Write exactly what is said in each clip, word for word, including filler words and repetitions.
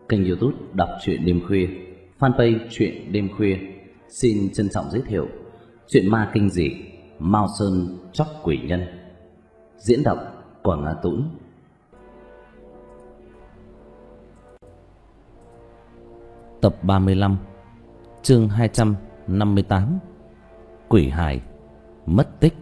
kênh YouTube Đọc truyện đêm khuya, fanpage truyện đêm khuya xin trân trọng giới thiệu truyện ma kinh dị Mao Sơn Chóc Quỷ Nhân, diễn đọc Quảng Á Tũng. Tập ba mươi lăm, chương hai trăm năm mươi tám, Quỷ hài mất tích.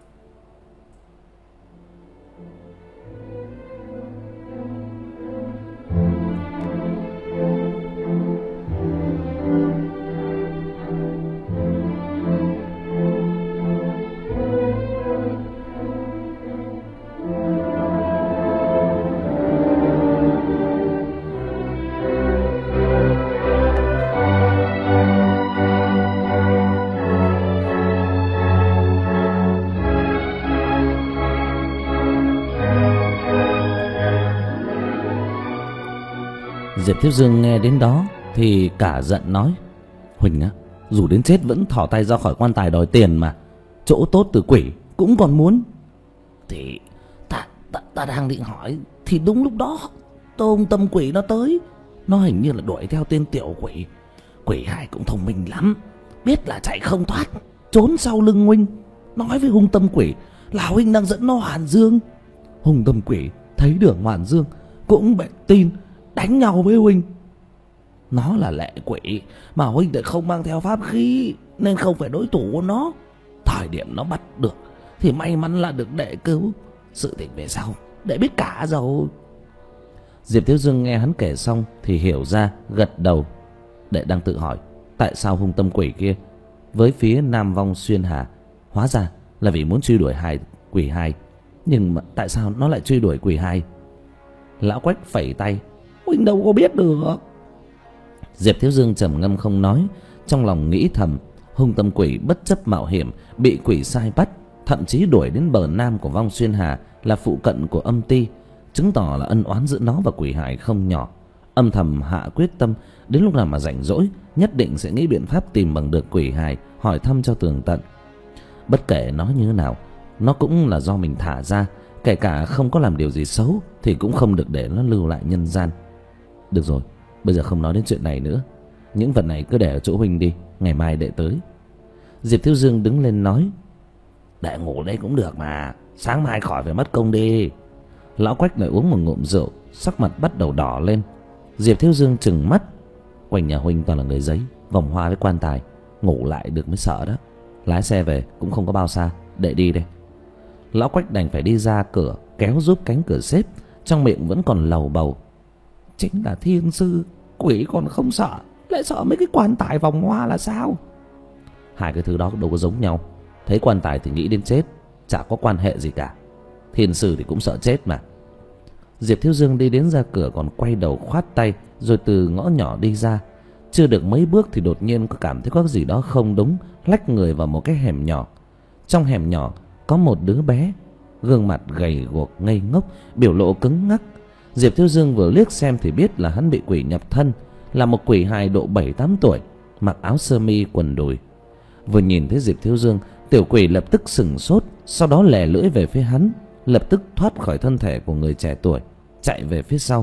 Diệp Thiếu Dương nghe đến đó thì cả giận nói: Huỳnh á, dù đến chết vẫn thỏ tay ra khỏi quan tài đòi tiền mà. Chỗ tốt từ quỷ cũng còn muốn. Thì ta, ta, ta đang định hỏi. Thì đúng lúc đó Tôn Tâm Quỷ nó tới. Nó hình như là đuổi theo tên tiểu quỷ. Quỷ hài cũng thông minh lắm, biết là chạy không thoát, trốn sau lưng Huynh. Nói với Hung Tâm Quỷ là Huynh đang dẫn nó Hoàn Dương. Hung Tâm Quỷ thấy được Hoàn Dương cũng bệ tin, đánh nhau với Huynh. Nó là lệ quỷ mà Huynh lại không mang theo pháp khí, nên không phải đối thủ của nó. Thời điểm nó bắt được thì may mắn là được đệ cứu. Sự tình về sau đệ biết cả rồi. Diệp Thiếu Dương nghe hắn kể xong thì hiểu ra, gật đầu. Đệ đang tự hỏi tại sao Hung Tâm Quỷ kia với phía Nam Vong Xuyên Hà, hóa ra là vì muốn truy đuổi hài quỷ hài. Nhưng mà tại sao nó lại truy đuổi quỷ hài? Lão Quách phẩy tay: Huynh đâu có biết được. Diệp Thiếu Dương trầm ngâm không nói, trong lòng nghĩ thầm: Hung Tâm Quỷ bất chấp mạo hiểm bị quỷ sai bắt, thậm chí đuổi đến bờ nam của Vong Xuyên Hà là phụ cận của âm ti, chứng tỏ là ân oán giữa nó và quỷ hài không nhỏ. Âm thầm hạ quyết tâm đến lúc nào mà rảnh rỗi nhất định sẽ nghĩ biện pháp tìm bằng được quỷ hài, hỏi thăm cho tường tận. Bất kể nó như thế nào, nó cũng là do mình thả ra, kể cả không có làm điều gì xấu thì cũng không được để nó lưu lại nhân gian. Được rồi, bây giờ không nói đến chuyện này nữa. Những vật này cứ để ở chỗ Huynh đi, ngày mai đệ tới. Diệp Thiếu Dương đứng lên nói: Đệ ngủ đây cũng được mà, sáng mai khỏi phải mất công đi. Lão Quách lại uống một ngụm rượu, sắc mặt bắt đầu đỏ lên. Diệp Thiếu Dương trừng mắt: Quanh nhà Huynh toàn là người giấy, vòng hoa với quan tài, ngủ lại được mới sợ đó. Lái xe về cũng không có bao xa, đệ đi đây. Lão Quách đành phải đi ra cửa kéo giúp cánh cửa xếp, trong miệng vẫn còn lầu bầu: Chính là thiên sư, quỷ còn không sợ, lại sợ mấy cái quan tài vòng hoa là sao? Hai cái thứ đó đâu có giống nhau. Thấy quan tài thì nghĩ đến chết, chả có quan hệ gì cả. Thiên sư thì cũng sợ chết mà. Diệp Thiếu Dương đi đến ra cửa còn quay đầu khoát tay, rồi từ ngõ nhỏ đi ra. Chưa được mấy bước thì đột nhiên có cảm thấy có gì đó không đúng, lách người vào một cái hẻm nhỏ. Trong hẻm nhỏ có một đứa bé, gương mặt gầy guộc ngây ngốc, biểu lộ cứng ngắc. Diệp Thiếu Dương vừa liếc xem thì biết là hắn bị quỷ nhập thân, là một quỷ hài độ bảy tám tuổi, mặc áo sơ mi quần đùi. Vừa nhìn thấy Diệp Thiếu Dương, tiểu quỷ lập tức sừng sốt, sau đó lè lưỡi về phía hắn, lập tức thoát khỏi thân thể của người trẻ tuổi, chạy về phía sau.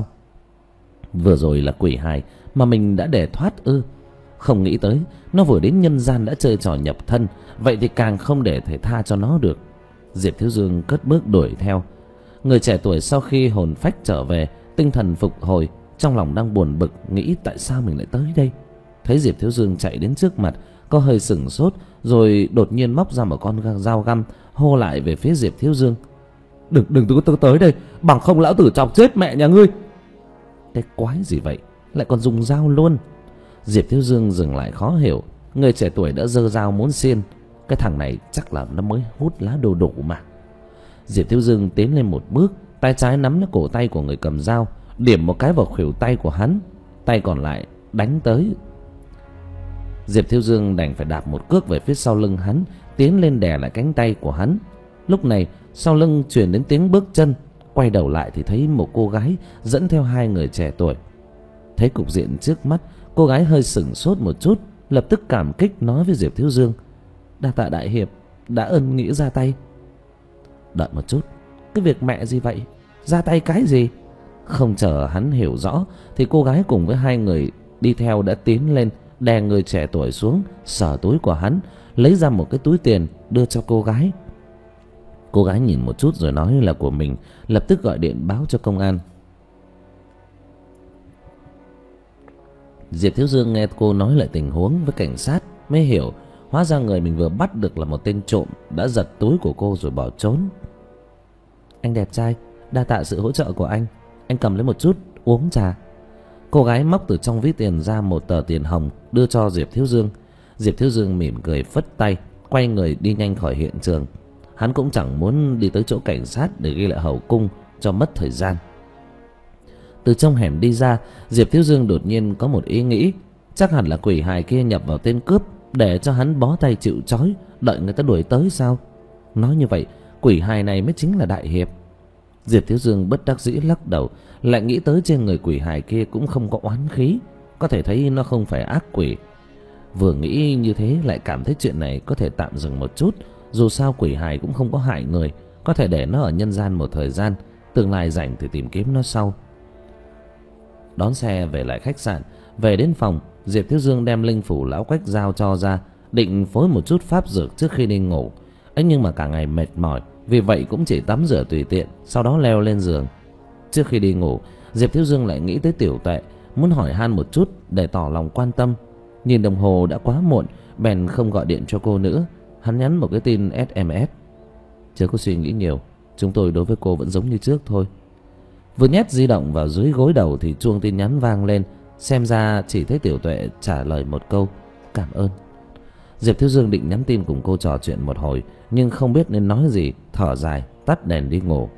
Vừa rồi là quỷ hài mà mình đã để thoát ư? Không nghĩ tới nó vừa đến nhân gian đã chơi trò nhập thân, vậy thì càng không để thể tha cho nó được. Diệp Thiếu Dương cất bước đuổi theo. Người trẻ tuổi sau khi hồn phách trở về, tinh thần phục hồi, trong lòng đang buồn bực nghĩ tại sao mình lại tới đây. Thấy Diệp Thiếu Dương chạy đến trước mặt, có hơi sửng sốt, rồi đột nhiên móc ra một con dao găm, hô lại về phía Diệp Thiếu Dương: Đừng đừng tôi tới đây, bằng không lão tử chọc chết mẹ nhà ngươi. Cái quái gì vậy, lại còn dùng dao luôn? Diệp Thiếu Dương dừng lại khó hiểu. Người trẻ tuổi đã giơ dao muốn xiên. Cái thằng này chắc là nó mới hút lá đồ đủ mà. Diệp Thiếu Dương tiến lên một bước, tay trái nắm lấy cổ tay của người cầm dao, điểm một cái vào khuỷu tay của hắn, tay còn lại đánh tới. Diệp Thiếu Dương đành phải đạp một cước về phía sau lưng hắn, tiến lên đè lại cánh tay của hắn. Lúc này sau lưng truyền đến tiếng bước chân, quay đầu lại thì thấy một cô gái dẫn theo hai người trẻ tuổi. Thấy cục diện trước mắt, cô gái hơi sửng sốt một chút, lập tức cảm kích nói với Diệp Thiếu Dương: Đa tạ đại hiệp đã ân nghĩa ra tay. Đợi một chút, cái việc mẹ gì vậy? Ra tay cái gì? Không chờ hắn hiểu rõ thì cô gái cùng với hai người đi theo đã tiến lên, đè người trẻ tuổi xuống, sờ túi của hắn, lấy ra một cái túi tiền đưa cho cô gái. Cô gái nhìn một chút rồi nói là của mình, lập tức gọi điện báo cho công an. Diệp Thiếu Dương nghe cô nói lại tình huống với cảnh sát mới hiểu, hóa ra người mình vừa bắt được là một tên trộm đã giật túi của cô rồi bỏ trốn. Anh đẹp trai, đa tạ sự hỗ trợ của anh, anh cầm lấy một chút uống trà. Cô gái móc từ trong ví tiền ra một tờ tiền hồng đưa cho Diệp Thiếu Dương. Diệp Thiếu Dương mỉm cười phất tay, quay người đi nhanh khỏi hiện trường. Hắn cũng chẳng muốn đi tới chỗ cảnh sát để ghi lại hậu cung cho mất thời gian. Từ trong hẻm đi ra, Diệp Thiếu Dương đột nhiên có một ý nghĩ, chắc hẳn là quỷ hài kia nhập vào tên cướp để cho hắn bó tay chịu trói, đợi người ta đuổi tới sao? Nói như vậy, quỷ hài này mới chính là đại hiệp. Diệp Thiếu Dương bất đắc dĩ lắc đầu, lại nghĩ tới trên người quỷ hài kia cũng không có oán khí, có thể thấy nó không phải ác quỷ. Vừa nghĩ như thế lại cảm thấy chuyện này có thể tạm dừng một chút, dù sao quỷ hài cũng không có hại người, có thể để nó ở nhân gian một thời gian, tương lai rảnh thì tìm kiếm nó sau. Đón xe về lại khách sạn, về đến phòng, Diệp Thiếu Dương đem linh phủ lão quách giao cho ra, định phối một chút pháp dược trước khi đi ngủ. ấy nhưng mà cả ngày mệt mỏi, vì vậy cũng chỉ tắm rửa tùy tiện, sau đó leo lên giường. Trước khi đi ngủ, Diệp Thiếu Dương lại nghĩ tới Tiểu Tuệ, muốn hỏi han một chút để tỏ lòng quan tâm. Nhìn đồng hồ đã quá muộn, bèn không gọi điện cho cô nữa. Hắn nhắn một cái tin ét em ét: chớ có suy nghĩ nhiều, chúng tôi đối với cô vẫn giống như trước thôi. Vừa nhét di động vào dưới gối đầu thì chuông tin nhắn vang lên. Xem ra chỉ thấy Tiểu Tuệ trả lời một câu cảm ơn. Diệp Thiếu Dương định nhắn tin cùng cô trò chuyện một hồi, nhưng không biết nên nói gì, thở dài tắt đèn đi ngủ.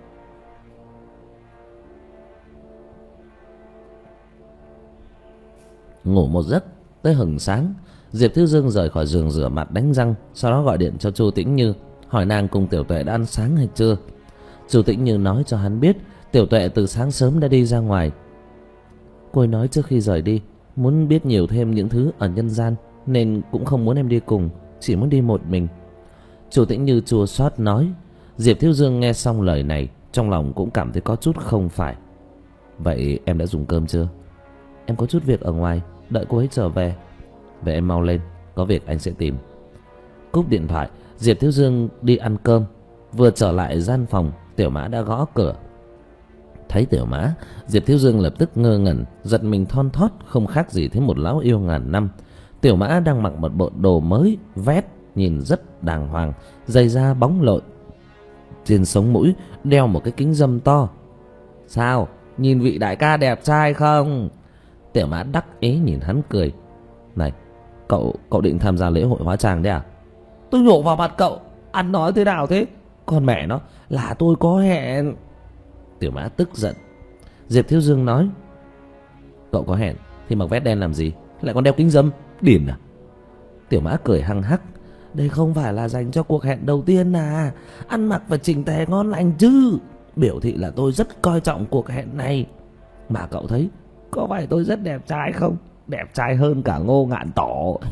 Ngủ một giấc tới hừng sáng, Diệp Thiếu Dương rời khỏi giường rửa mặt đánh răng, sau đó gọi điện cho Chu Tĩnh Như, hỏi nàng cùng Tiểu Tuệ đã ăn sáng hay chưa. Chu Tĩnh Như nói cho hắn biết Tiểu Tuệ từ sáng sớm đã đi ra ngoài. Cô ấy nói trước khi rời đi muốn biết nhiều thêm những thứ ở nhân gian, nên cũng không muốn em đi cùng, chỉ muốn đi một mình. Chu Tĩnh Như chua xót nói. Diệp Thiếu Dương nghe xong lời này, trong lòng cũng cảm thấy có chút không phải. Vậy em đã dùng cơm chưa? Em có chút việc ở ngoài, đợi cô ấy trở về. Vậy em mau lên, có việc anh sẽ tìm. Cúp điện thoại, Diệp Thiếu Dương đi ăn cơm. Vừa trở lại gian phòng, Tiểu Mã đã gõ cửa. Thấy Tiểu Mã, Diệp Thiếu Dương lập tức ngơ ngẩn, giật mình thon thót, không khác gì thấy một lão yêu ngàn năm. Tiểu Mã đang mặc một bộ đồ mới vét, nhìn rất đàng hoàng, giày da bóng lộn, trên sống mũi đeo một cái kính râm to. Sao, nhìn vị đại ca đẹp trai không? Tiểu Mã đắc ý nhìn hắn cười. Này, cậu cậu định tham gia lễ hội hóa trang đấy à? Tôi nhổ vào mặt cậu, ăn nói thế nào thế? Con mẹ nó, là tôi có hẹn. Tiểu Mã tức giận. Diệp Thiếu Dương nói, cậu có hẹn thì mặc vest đen làm gì, lại còn đeo kính râm, điên à? Tiểu Mã cười hăng hắc. Đây không phải là dành cho cuộc hẹn đầu tiên à, ăn mặc và chỉnh tề ngon lành chứ. Biểu thị là tôi rất coi trọng cuộc hẹn này. Mà cậu thấy có phải tôi rất đẹp trai không? Đẹp trai hơn cả Ngô Ngạn Tổ.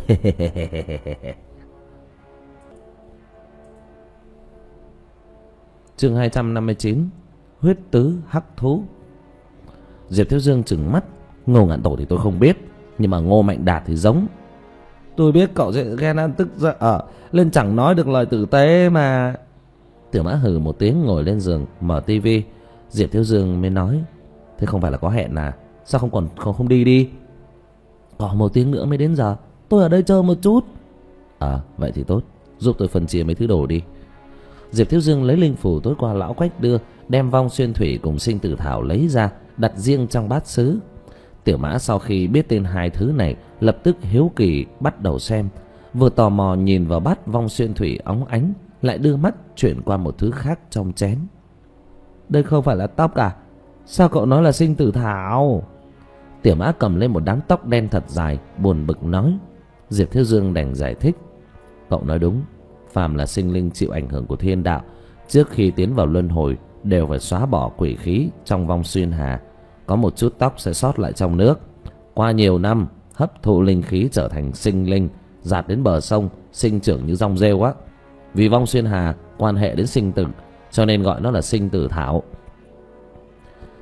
Chương hai trăm năm mươi chín, huyết tứ hắc thú. Diệp Thiếu Dương trừng mắt. Ngô Ngạn Tổ thì tôi không biết, nhưng mà Ngô Mạnh Đạt thì giống. Tôi biết cậu sẽ ghen ăn tức giận ở lên chẳng nói được lời tử tế mà. Tiểu Mã hừ một tiếng ngồi lên giường mở tivi. Diệp Thiếu Dương mới nói, thế không phải là có hẹn à, sao không còn không, không đi đi? Còn một tiếng nữa mới đến giờ, tôi ở đây chờ một chút. À vậy thì tốt, giúp tôi phân chia mấy thứ đồ đi. Diệp Thiếu Dương lấy linh phủ tối qua lão Quách đưa, đem vong xuyên thủy cùng sinh tử thảo lấy ra, đặt riêng trong bát sứ. Tiểu Mã sau khi biết tên hai thứ này, lập tức hiếu kỳ bắt đầu xem. Vừa tò mò nhìn vào bát vong xuyên thủy óng ánh, lại đưa mắt chuyển qua một thứ khác trong chén. Đây không phải là tóc à? Sao cậu nói là sinh tử thảo? Tiểu Mã cầm lên một đám tóc đen thật dài, buồn bực nói. Diệp Thiếu Dương đành giải thích. Cậu nói đúng, phàm là sinh linh chịu ảnh hưởng của thiên đạo, trước khi tiến vào luân hồi đều phải xóa bỏ quỷ khí trong vong xuyên hà. Có một chút tóc sẽ sót lại trong nước, qua nhiều năm hấp thụ linh khí trở thành sinh linh, dạt đến bờ sông sinh trưởng như rong rêu á. Vì vong xuyên hà quan hệ đến sinh tử, cho nên gọi nó là sinh tử thảo.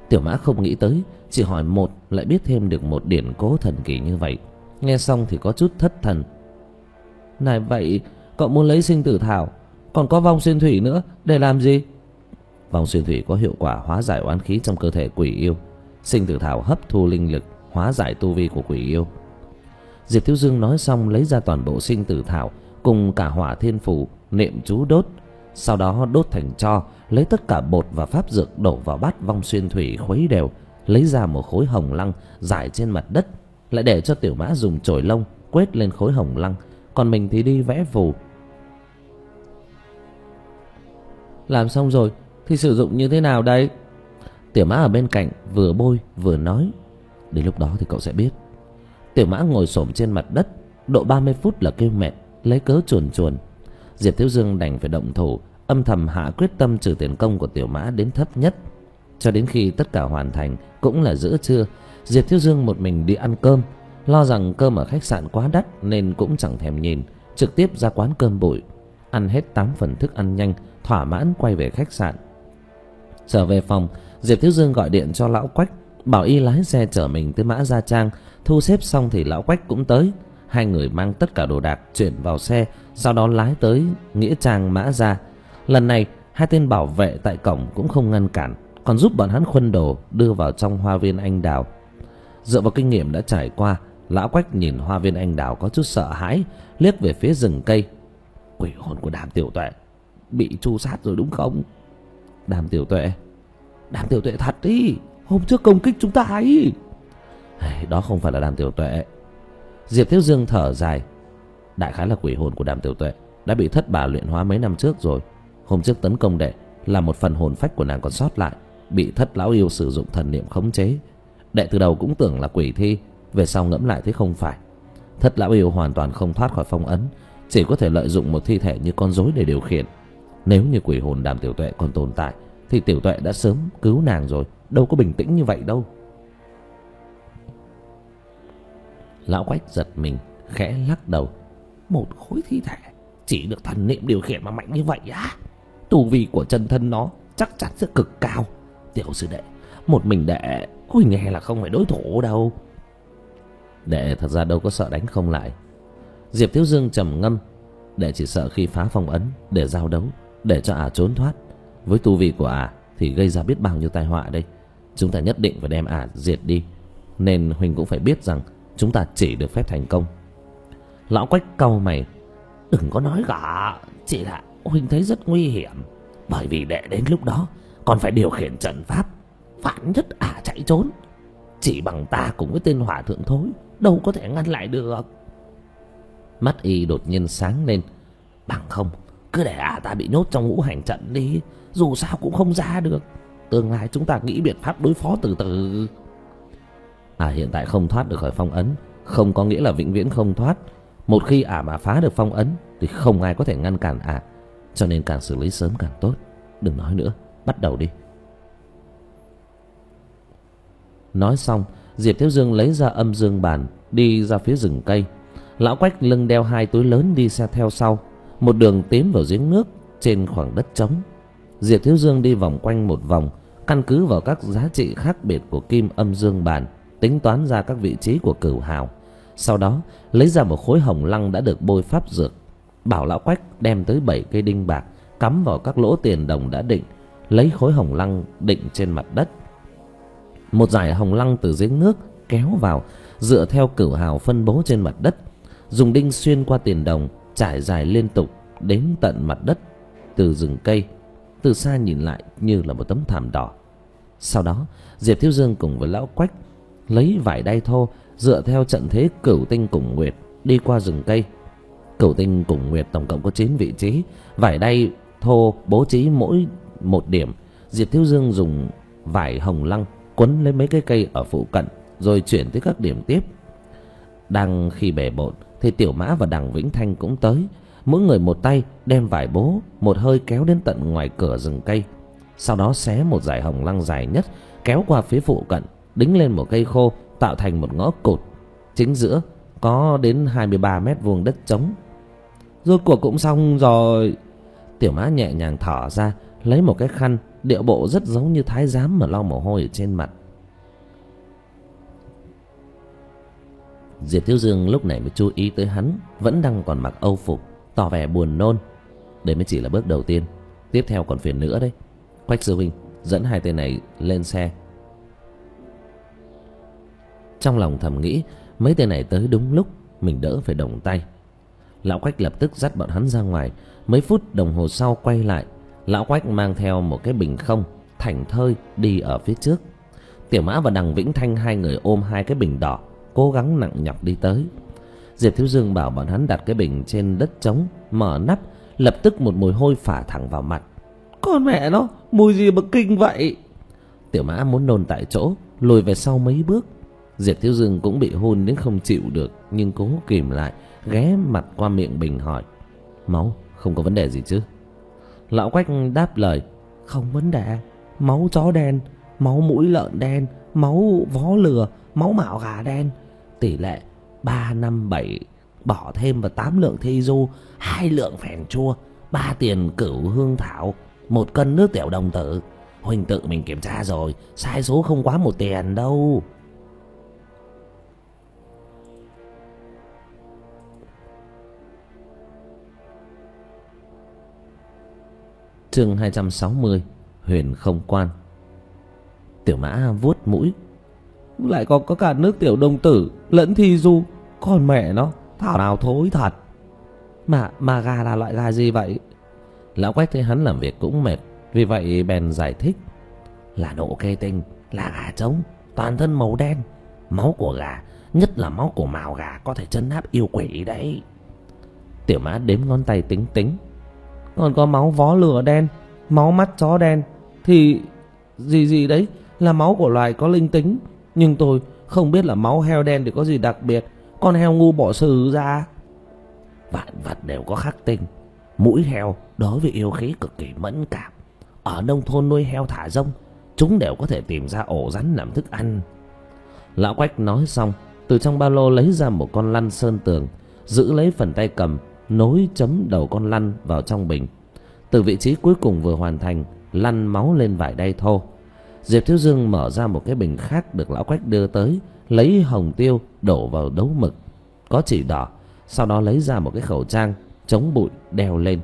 Tiểu Mã không nghĩ tới chỉ hỏi một lại biết thêm được một điển cố thần kỳ như vậy. Nghe xong thì có chút thất thần. Này vậy cậu muốn lấy sinh tử thảo, còn có vong xuyên thủy nữa, để làm gì? Vong xuyên thủy có hiệu quả hóa giải oán khí trong cơ thể quỷ yêu. Sinh tử thảo hấp thu linh lực, hóa giải tu vi của quỷ yêu. Diệp Thiếu Dương nói xong lấy ra toàn bộ sinh tử thảo cùng cả hỏa thiên phù, niệm chú đốt. Sau đó đốt thành tro, lấy tất cả bột và pháp dược đổ vào bát vong xuyên thủy khuấy đều, lấy ra một khối hồng lăng rải trên mặt đất, lại để cho Tiểu Mã dùng chổi lông quét lên khối hồng lăng, còn mình thì đi vẽ phù. Làm xong rồi thì sử dụng như thế nào đây? Tiểu Mã ở bên cạnh vừa bôi vừa nói. Đến lúc đó thì cậu sẽ biết. Tiểu Mã ngồi xổm trên mặt đất độ ba mươi phút là kêu mệt, lấy cớ chuồn chuồn. Diệp Thiếu Dương đành phải động thủ, âm thầm hạ quyết tâm trừ tiền công của Tiểu Mã đến thấp nhất. Cho đến khi tất cả hoàn thành cũng là giữa trưa, Diệp Thiếu Dương một mình đi ăn cơm. Lo rằng cơm ở khách sạn quá đắt nên cũng chẳng thèm nhìn, trực tiếp ra quán cơm bụi. Ăn hết tám phần thức ăn nhanh, thỏa mãn quay về khách sạn. Trở về phòng, Diệp Thiếu Dương gọi điện cho lão Quách, bảo y lái xe chở mình tới Mã Gia Trang. Thu xếp xong thì lão Quách cũng tới. Hai người mang tất cả đồ đạc chuyển vào xe, sau đó lái tới nghĩa trang Mã Gia. Lần này hai tên bảo vệ tại cổng cũng không ngăn cản, còn giúp bọn hắn khuân đồ đưa vào trong hoa viên anh đào. Dựa vào kinh nghiệm đã trải qua, lão Quách nhìn hoa viên anh đào có chút sợ hãi, liếc về phía rừng cây. Quỷ hồn của Đàm Tiểu Tuệ bị tru sát rồi đúng không? Đàm Tiểu Tuệ? Đàm Tiểu Tuệ thật đi, hôm trước công kích chúng ta ấy. Đó không phải là Đàm Tiểu Tuệ. Diệp Thiếu Dương thở dài. Đại khái là quỷ hồn của Đàm Tiểu Tuệ đã bị thất bà luyện hóa mấy năm trước rồi. Hôm trước tấn công đệ là một phần hồn phách của nàng còn sót lại, bị thất lão yêu sử dụng thần niệm khống chế. Đệ từ đầu cũng tưởng là quỷ thi, về sau ngẫm lại thấy không phải. Thất lão yêu hoàn toàn không thoát khỏi phong ấn, chỉ có thể lợi dụng một thi thể như con rối để điều khiển. Nếu như quỷ hồn Đàm Tiểu Tuệ còn tồn tại thì Tiểu Tuệ đã sớm cứu nàng rồi, đâu có bình tĩnh như vậy đâu. Lão Quách giật mình, khẽ lắc đầu. Một khối thi thể chỉ được thần niệm điều khiển mà mạnh như vậy á? Tu vi của chân thân nó chắc chắn sẽ cực cao. Tiểu sư đệ, một mình đệ ôi nghe là không phải đối thủ đâu. Đệ thật ra đâu có sợ đánh không lại. Diệp Thiếu Dương trầm ngâm. Đệ chỉ sợ khi phá phong ấn để giao đấu, để cho ả trốn thoát. Với tu vi của ả thì gây ra biết bao nhiêu tai họa đây. Chúng ta nhất định phải đem ả diệt đi. Nên huynh cũng phải biết rằng chúng ta chỉ được phép thành công. Lão Quách cau mày. Đừng có nói cả, chỉ là huynh thấy rất nguy hiểm. Bởi vì đệ đến lúc đó còn phải điều khiển trận pháp, phản nhất ả chạy trốn. Chỉ bằng ta cùng với tên hỏa thượng thối đâu có thể ngăn lại được. Mắt y đột nhiên sáng lên. Bằng không cứ để ả ta bị nhốt trong ngũ hành trận đi, dù sao cũng không ra được. Tương lai chúng ta nghĩ biện pháp đối phó từ từ. Ả hiện tại không thoát được khỏi phong ấn, không có nghĩa là vĩnh viễn không thoát. Một khi ả mà phá được phong ấn thì không ai có thể ngăn cản ả. Cho nên càng xử lý sớm càng tốt. Đừng nói nữa, bắt đầu đi. Nói xong, Diệp Thiếu Dương lấy ra âm dương bàn, đi ra phía rừng cây. Lão Quách lưng đeo hai túi lớn đi xe theo sau, một đường tiến vào giếng nước trên khoảng đất trống. Diệp Thiếu Dương đi vòng quanh một vòng, căn cứ vào các giá trị khác biệt của kim âm dương bàn, tính toán ra các vị trí của cửu hào. Sau đó lấy ra một khối hồng lăng đã được bôi pháp dược, bảo lão Quách đem tới bảy cây đinh bạc cắm vào các lỗ tiền đồng đã định, lấy khối hồng lăng định trên mặt đất. Một dải hồng lăng từ giếng nước kéo vào, dựa theo cửu hào phân bố trên mặt đất, dùng đinh xuyên qua tiền đồng, trải dài liên tục đến tận mặt đất từ rừng cây. Từ xa nhìn lại như là một tấm thảm đỏ. Sau đó Diệp Thiếu Dương cùng với lão Quách lấy vải đay thô, dựa theo trận thế cửu tinh cùng nguyệt đi qua rừng cây. Cửu tinh cùng nguyệt tổng cộng có chín vị trí, vải đay thô bố trí mỗi một điểm. Diệp Thiếu Dương dùng vải hồng lăng quấn lấy mấy cái cây ở phụ cận, rồi chuyển tới các điểm tiếp. Đang khi bề bộn thì Tiểu Mã và Đằng Vĩnh Thanh cũng tới. Mỗi người một tay đem vải bố một hơi kéo đến tận ngoài cửa rừng cây. Sau đó xé một dải hồng lăng dài nhất, kéo qua phía phụ cận, đính lên một cây khô, tạo thành một ngõ cụt. Chính giữa có đến hai mươi ba mét vuông đất trống. Rốt cuộc cũng xong rồi. Tiểu Mã nhẹ nhàng thở ra, lấy một cái khăn điệu bộ rất giống như thái giám mà lau mồ hôi ở trên mặt. Diệp Thiếu Dương lúc này mới chú ý tới hắn vẫn đang còn mặc âu phục, tỏ vẻ buồn nôn. Đây mới chỉ là bước đầu tiên, tiếp theo còn phiền nữa đấy. Quách sư huynh dẫn hai tên này lên xe. Trong lòng thầm nghĩ, mấy tên này tới đúng lúc, mình đỡ phải động tay. Lão Quách lập tức dắt bọn hắn ra ngoài. Mấy phút đồng hồ sau quay lại, lão Quách mang theo một cái bình không, thảnh thơi đi ở phía trước. Tiểu Mã và Đằng Vĩnh Thanh hai người ôm hai cái bình đỏ, cố gắng nặng nhọc đi tới. Diệp Thiếu Dương bảo bọn hắn đặt cái bình trên đất trống, mở nắp, lập tức một mùi hôi phả thẳng vào mặt. Con mẹ nó, mùi gì mà kinh vậy? Tiểu Mã muốn nôn tại chỗ, lùi về sau mấy bước. Diệp Thiếu Dương cũng bị hôn đến không chịu được, nhưng cố kìm lại, ghé mặt qua miệng bình hỏi: máu không có vấn đề gì chứ? Lão Quách đáp lời: không vấn đề. Máu chó đen, máu mũi lợn đen, máu vó lừa, máu mạo gà đen. Tỷ lệ ba năm bảy, bỏ thêm vào tám lượng thi du, hai lượng phèn chua, ba tiền cửu hương thảo, một cân nước tiểu đồng tử. Huynh tự mình kiểm tra rồi, sai số không quá một tiền đâu. Chương hai trăm sáu mươi, Huyền Không Quan. Tiểu Mã vuốt mũi: lại còn có cả nước tiểu đồng tử lẫn thi du, con mẹ nó, thảo nào thối thật. Mà mà gà là loại gà gì vậy? Lão Quách thấy hắn làm việc cũng mệt, vì vậy bèn giải thích: là nộ kê tinh, là gà trống, toàn thân màu đen. Máu của gà, nhất là máu của mào gà, có thể trấn áp yêu quỷ đấy. Tiểu Mã đếm ngón tay tính tính: còn có máu vó lửa đen, máu mắt chó đen, thì gì gì đấy là máu của loài có linh tính. Nhưng tôi không biết là máu heo đen thì có gì đặc biệt. Con heo ngu bỏ xử ra. Vạn vật đều có khắc tinh. Mũi heo đối với yêu khí cực kỳ mẫn cảm. Ở nông thôn nuôi heo thả rông, chúng đều có thể tìm ra ổ rắn làm thức ăn. Lão Quách nói xong, từ trong ba lô lấy ra một con lăn sơn tường, giữ lấy phần tay cầm, nối chấm đầu con lăn vào trong bình. Từ vị trí cuối cùng vừa hoàn thành, lăn máu lên vải đay thô. Diệp Thiếu Dương mở ra một cái bình khác được lão Quách đưa tới, lấy hồng tiêu đổ vào đấu mực có chỉ đỏ, sau đó lấy ra một cái khẩu trang chống bụi đeo lên.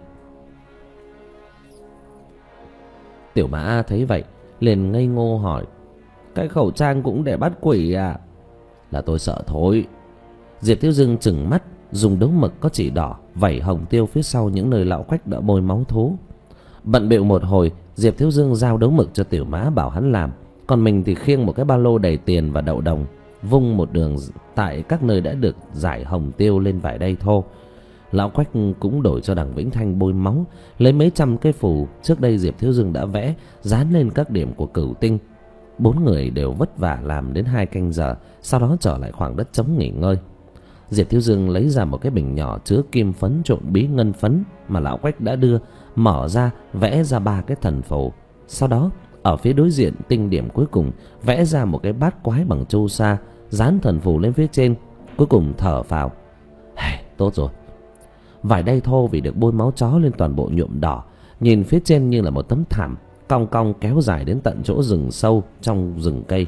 Tiểu Mã thấy vậy liền ngây ngô hỏi: cái khẩu trang cũng để bắt quỷ à? Là tôi sợ thôi. Diệp Thiếu Dương trừng mắt, dùng đấu mực có chỉ đỏ vẩy hồng tiêu phía sau những nơi lão Quách đã bôi máu thú. Bận bịu một hồi, Diệp Thiếu Dương giao đấu mực cho Tiểu Mã bảo hắn làm, còn mình thì khiêng một cái ba lô đầy tiền và đậu đồng, vung một đường tại các nơi đã được rải hồng tiêu lên vải đay thô. Lão Quách cũng đổi cho Đằng Vĩnh Thanh bôi máu, lấy mấy trăm cái phù trước đây Diệp Thiếu Dương đã vẽ dán lên các điểm của cửu tinh. Bốn người đều vất vả làm đến hai canh giờ, sau đó trở lại khoảng đất trống nghỉ ngơi. Diệp Thiếu Dương lấy ra một cái bình nhỏ chứa kim phấn trộn bí ngân phấn mà lão Quách đã đưa, mở ra vẽ ra ba cái thần phù. Sau đó ở phía đối diện tinh điểm cuối cùng vẽ ra một cái bát quái bằng chu sa, dán thần phù lên phía trên. Cuối cùng thở phào: hey, tốt rồi. Vải đay thô vì được bôi máu chó lên toàn bộ nhuộm đỏ, nhìn phía trên như là một tấm thảm cong cong kéo dài đến tận chỗ rừng sâu trong rừng cây.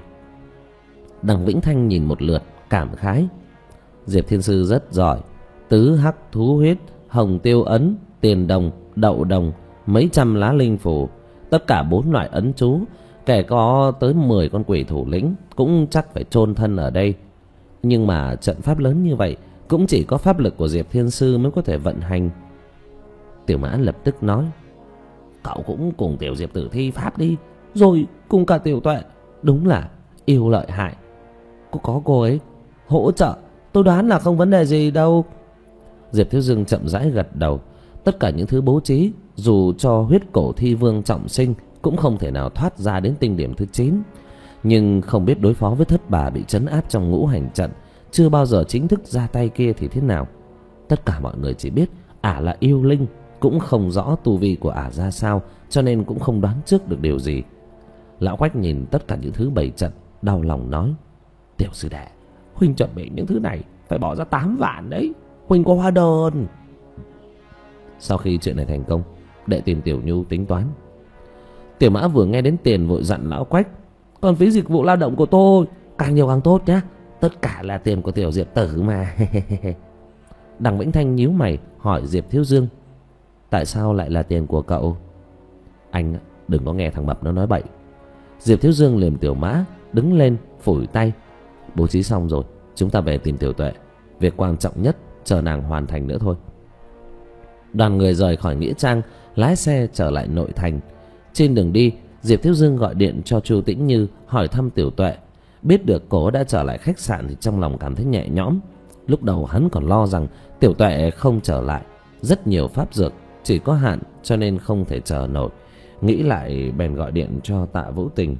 Đằng Vĩnh Thanh nhìn một lượt cảm khái: Diệp Thiên Sư rất giỏi. Tứ hắc thú huyết, hồng tiêu ấn, tiền đồng, đậu đồng, mấy trăm lá linh phù, tất cả bốn loại ấn chú, kể có tới mười con quỷ thủ lĩnh cũng chắc phải chôn thân ở đây. Nhưng mà trận pháp lớn như vậy cũng chỉ có pháp lực của Diệp Thiên Sư mới có thể vận hành. Tiểu Mã lập tức nói: cậu cũng cùng tiểu Diệp Tử thi pháp đi, rồi cùng cả tiểu Tuệ. Đúng là yêu lợi hại. Có có cô ấy hỗ trợ, tôi đoán là không vấn đề gì đâu. Diệp Thiếu Dương chậm rãi gật đầu. Tất cả những thứ bố trí, dù cho huyết cổ thi vương trọng sinh cũng không thể nào thoát ra đến tinh điểm thứ chín. Nhưng không biết đối phó với thất bà bị trấn áp trong ngũ hành trận, chưa bao giờ chính thức ra tay kia thì thế nào. Tất cả mọi người chỉ biết ả là yêu linh, cũng không rõ tu vi của ả ra sao, cho nên cũng không đoán trước được điều gì. Lão Quách nhìn tất cả những thứ bày trận, đau lòng nói: tiểu sư đệ, huynh chuẩn bị những thứ này phải bỏ ra tám vạn đấy. Huynh có hóa đơn. Sau khi chuyện này thành công, đệ tìm Tiểu Nhu tính toán. Tiểu Mã vừa nghe đến tiền vội dặn lão Quách: còn phí dịch vụ lao động của tôi càng nhiều càng tốt nhá, tất cả là tiền của tiểu Diệp tử mà. Đằng Vĩnh Thanh nhíu mày hỏi Diệp Thiếu Dương: tại sao lại là tiền của cậu? Anh đừng có nghe thằng Mập nó nói bậy. Diệp Thiếu Dương liềm Tiểu Mã, đứng lên phủi tay: bố trí xong rồi, chúng ta về tìm Tiểu Tuệ. Việc quan trọng nhất chờ nàng hoàn thành nữa thôi. Đoàn người rời khỏi nghĩa trang, lái xe trở lại nội thành. Trên đường đi, Diệp Thiếu Dương gọi điện cho Chu Tĩnh Như hỏi thăm Tiểu Tuệ. Biết được cô đã trở lại khách sạn thì trong lòng cảm thấy nhẹ nhõm. Lúc đầu hắn còn lo rằng Tiểu Tuệ không trở lại, rất nhiều pháp dược chỉ có hạn cho nên không thể chờ nổi. Nghĩ lại bèn gọi điện cho Tạ Vũ Tình,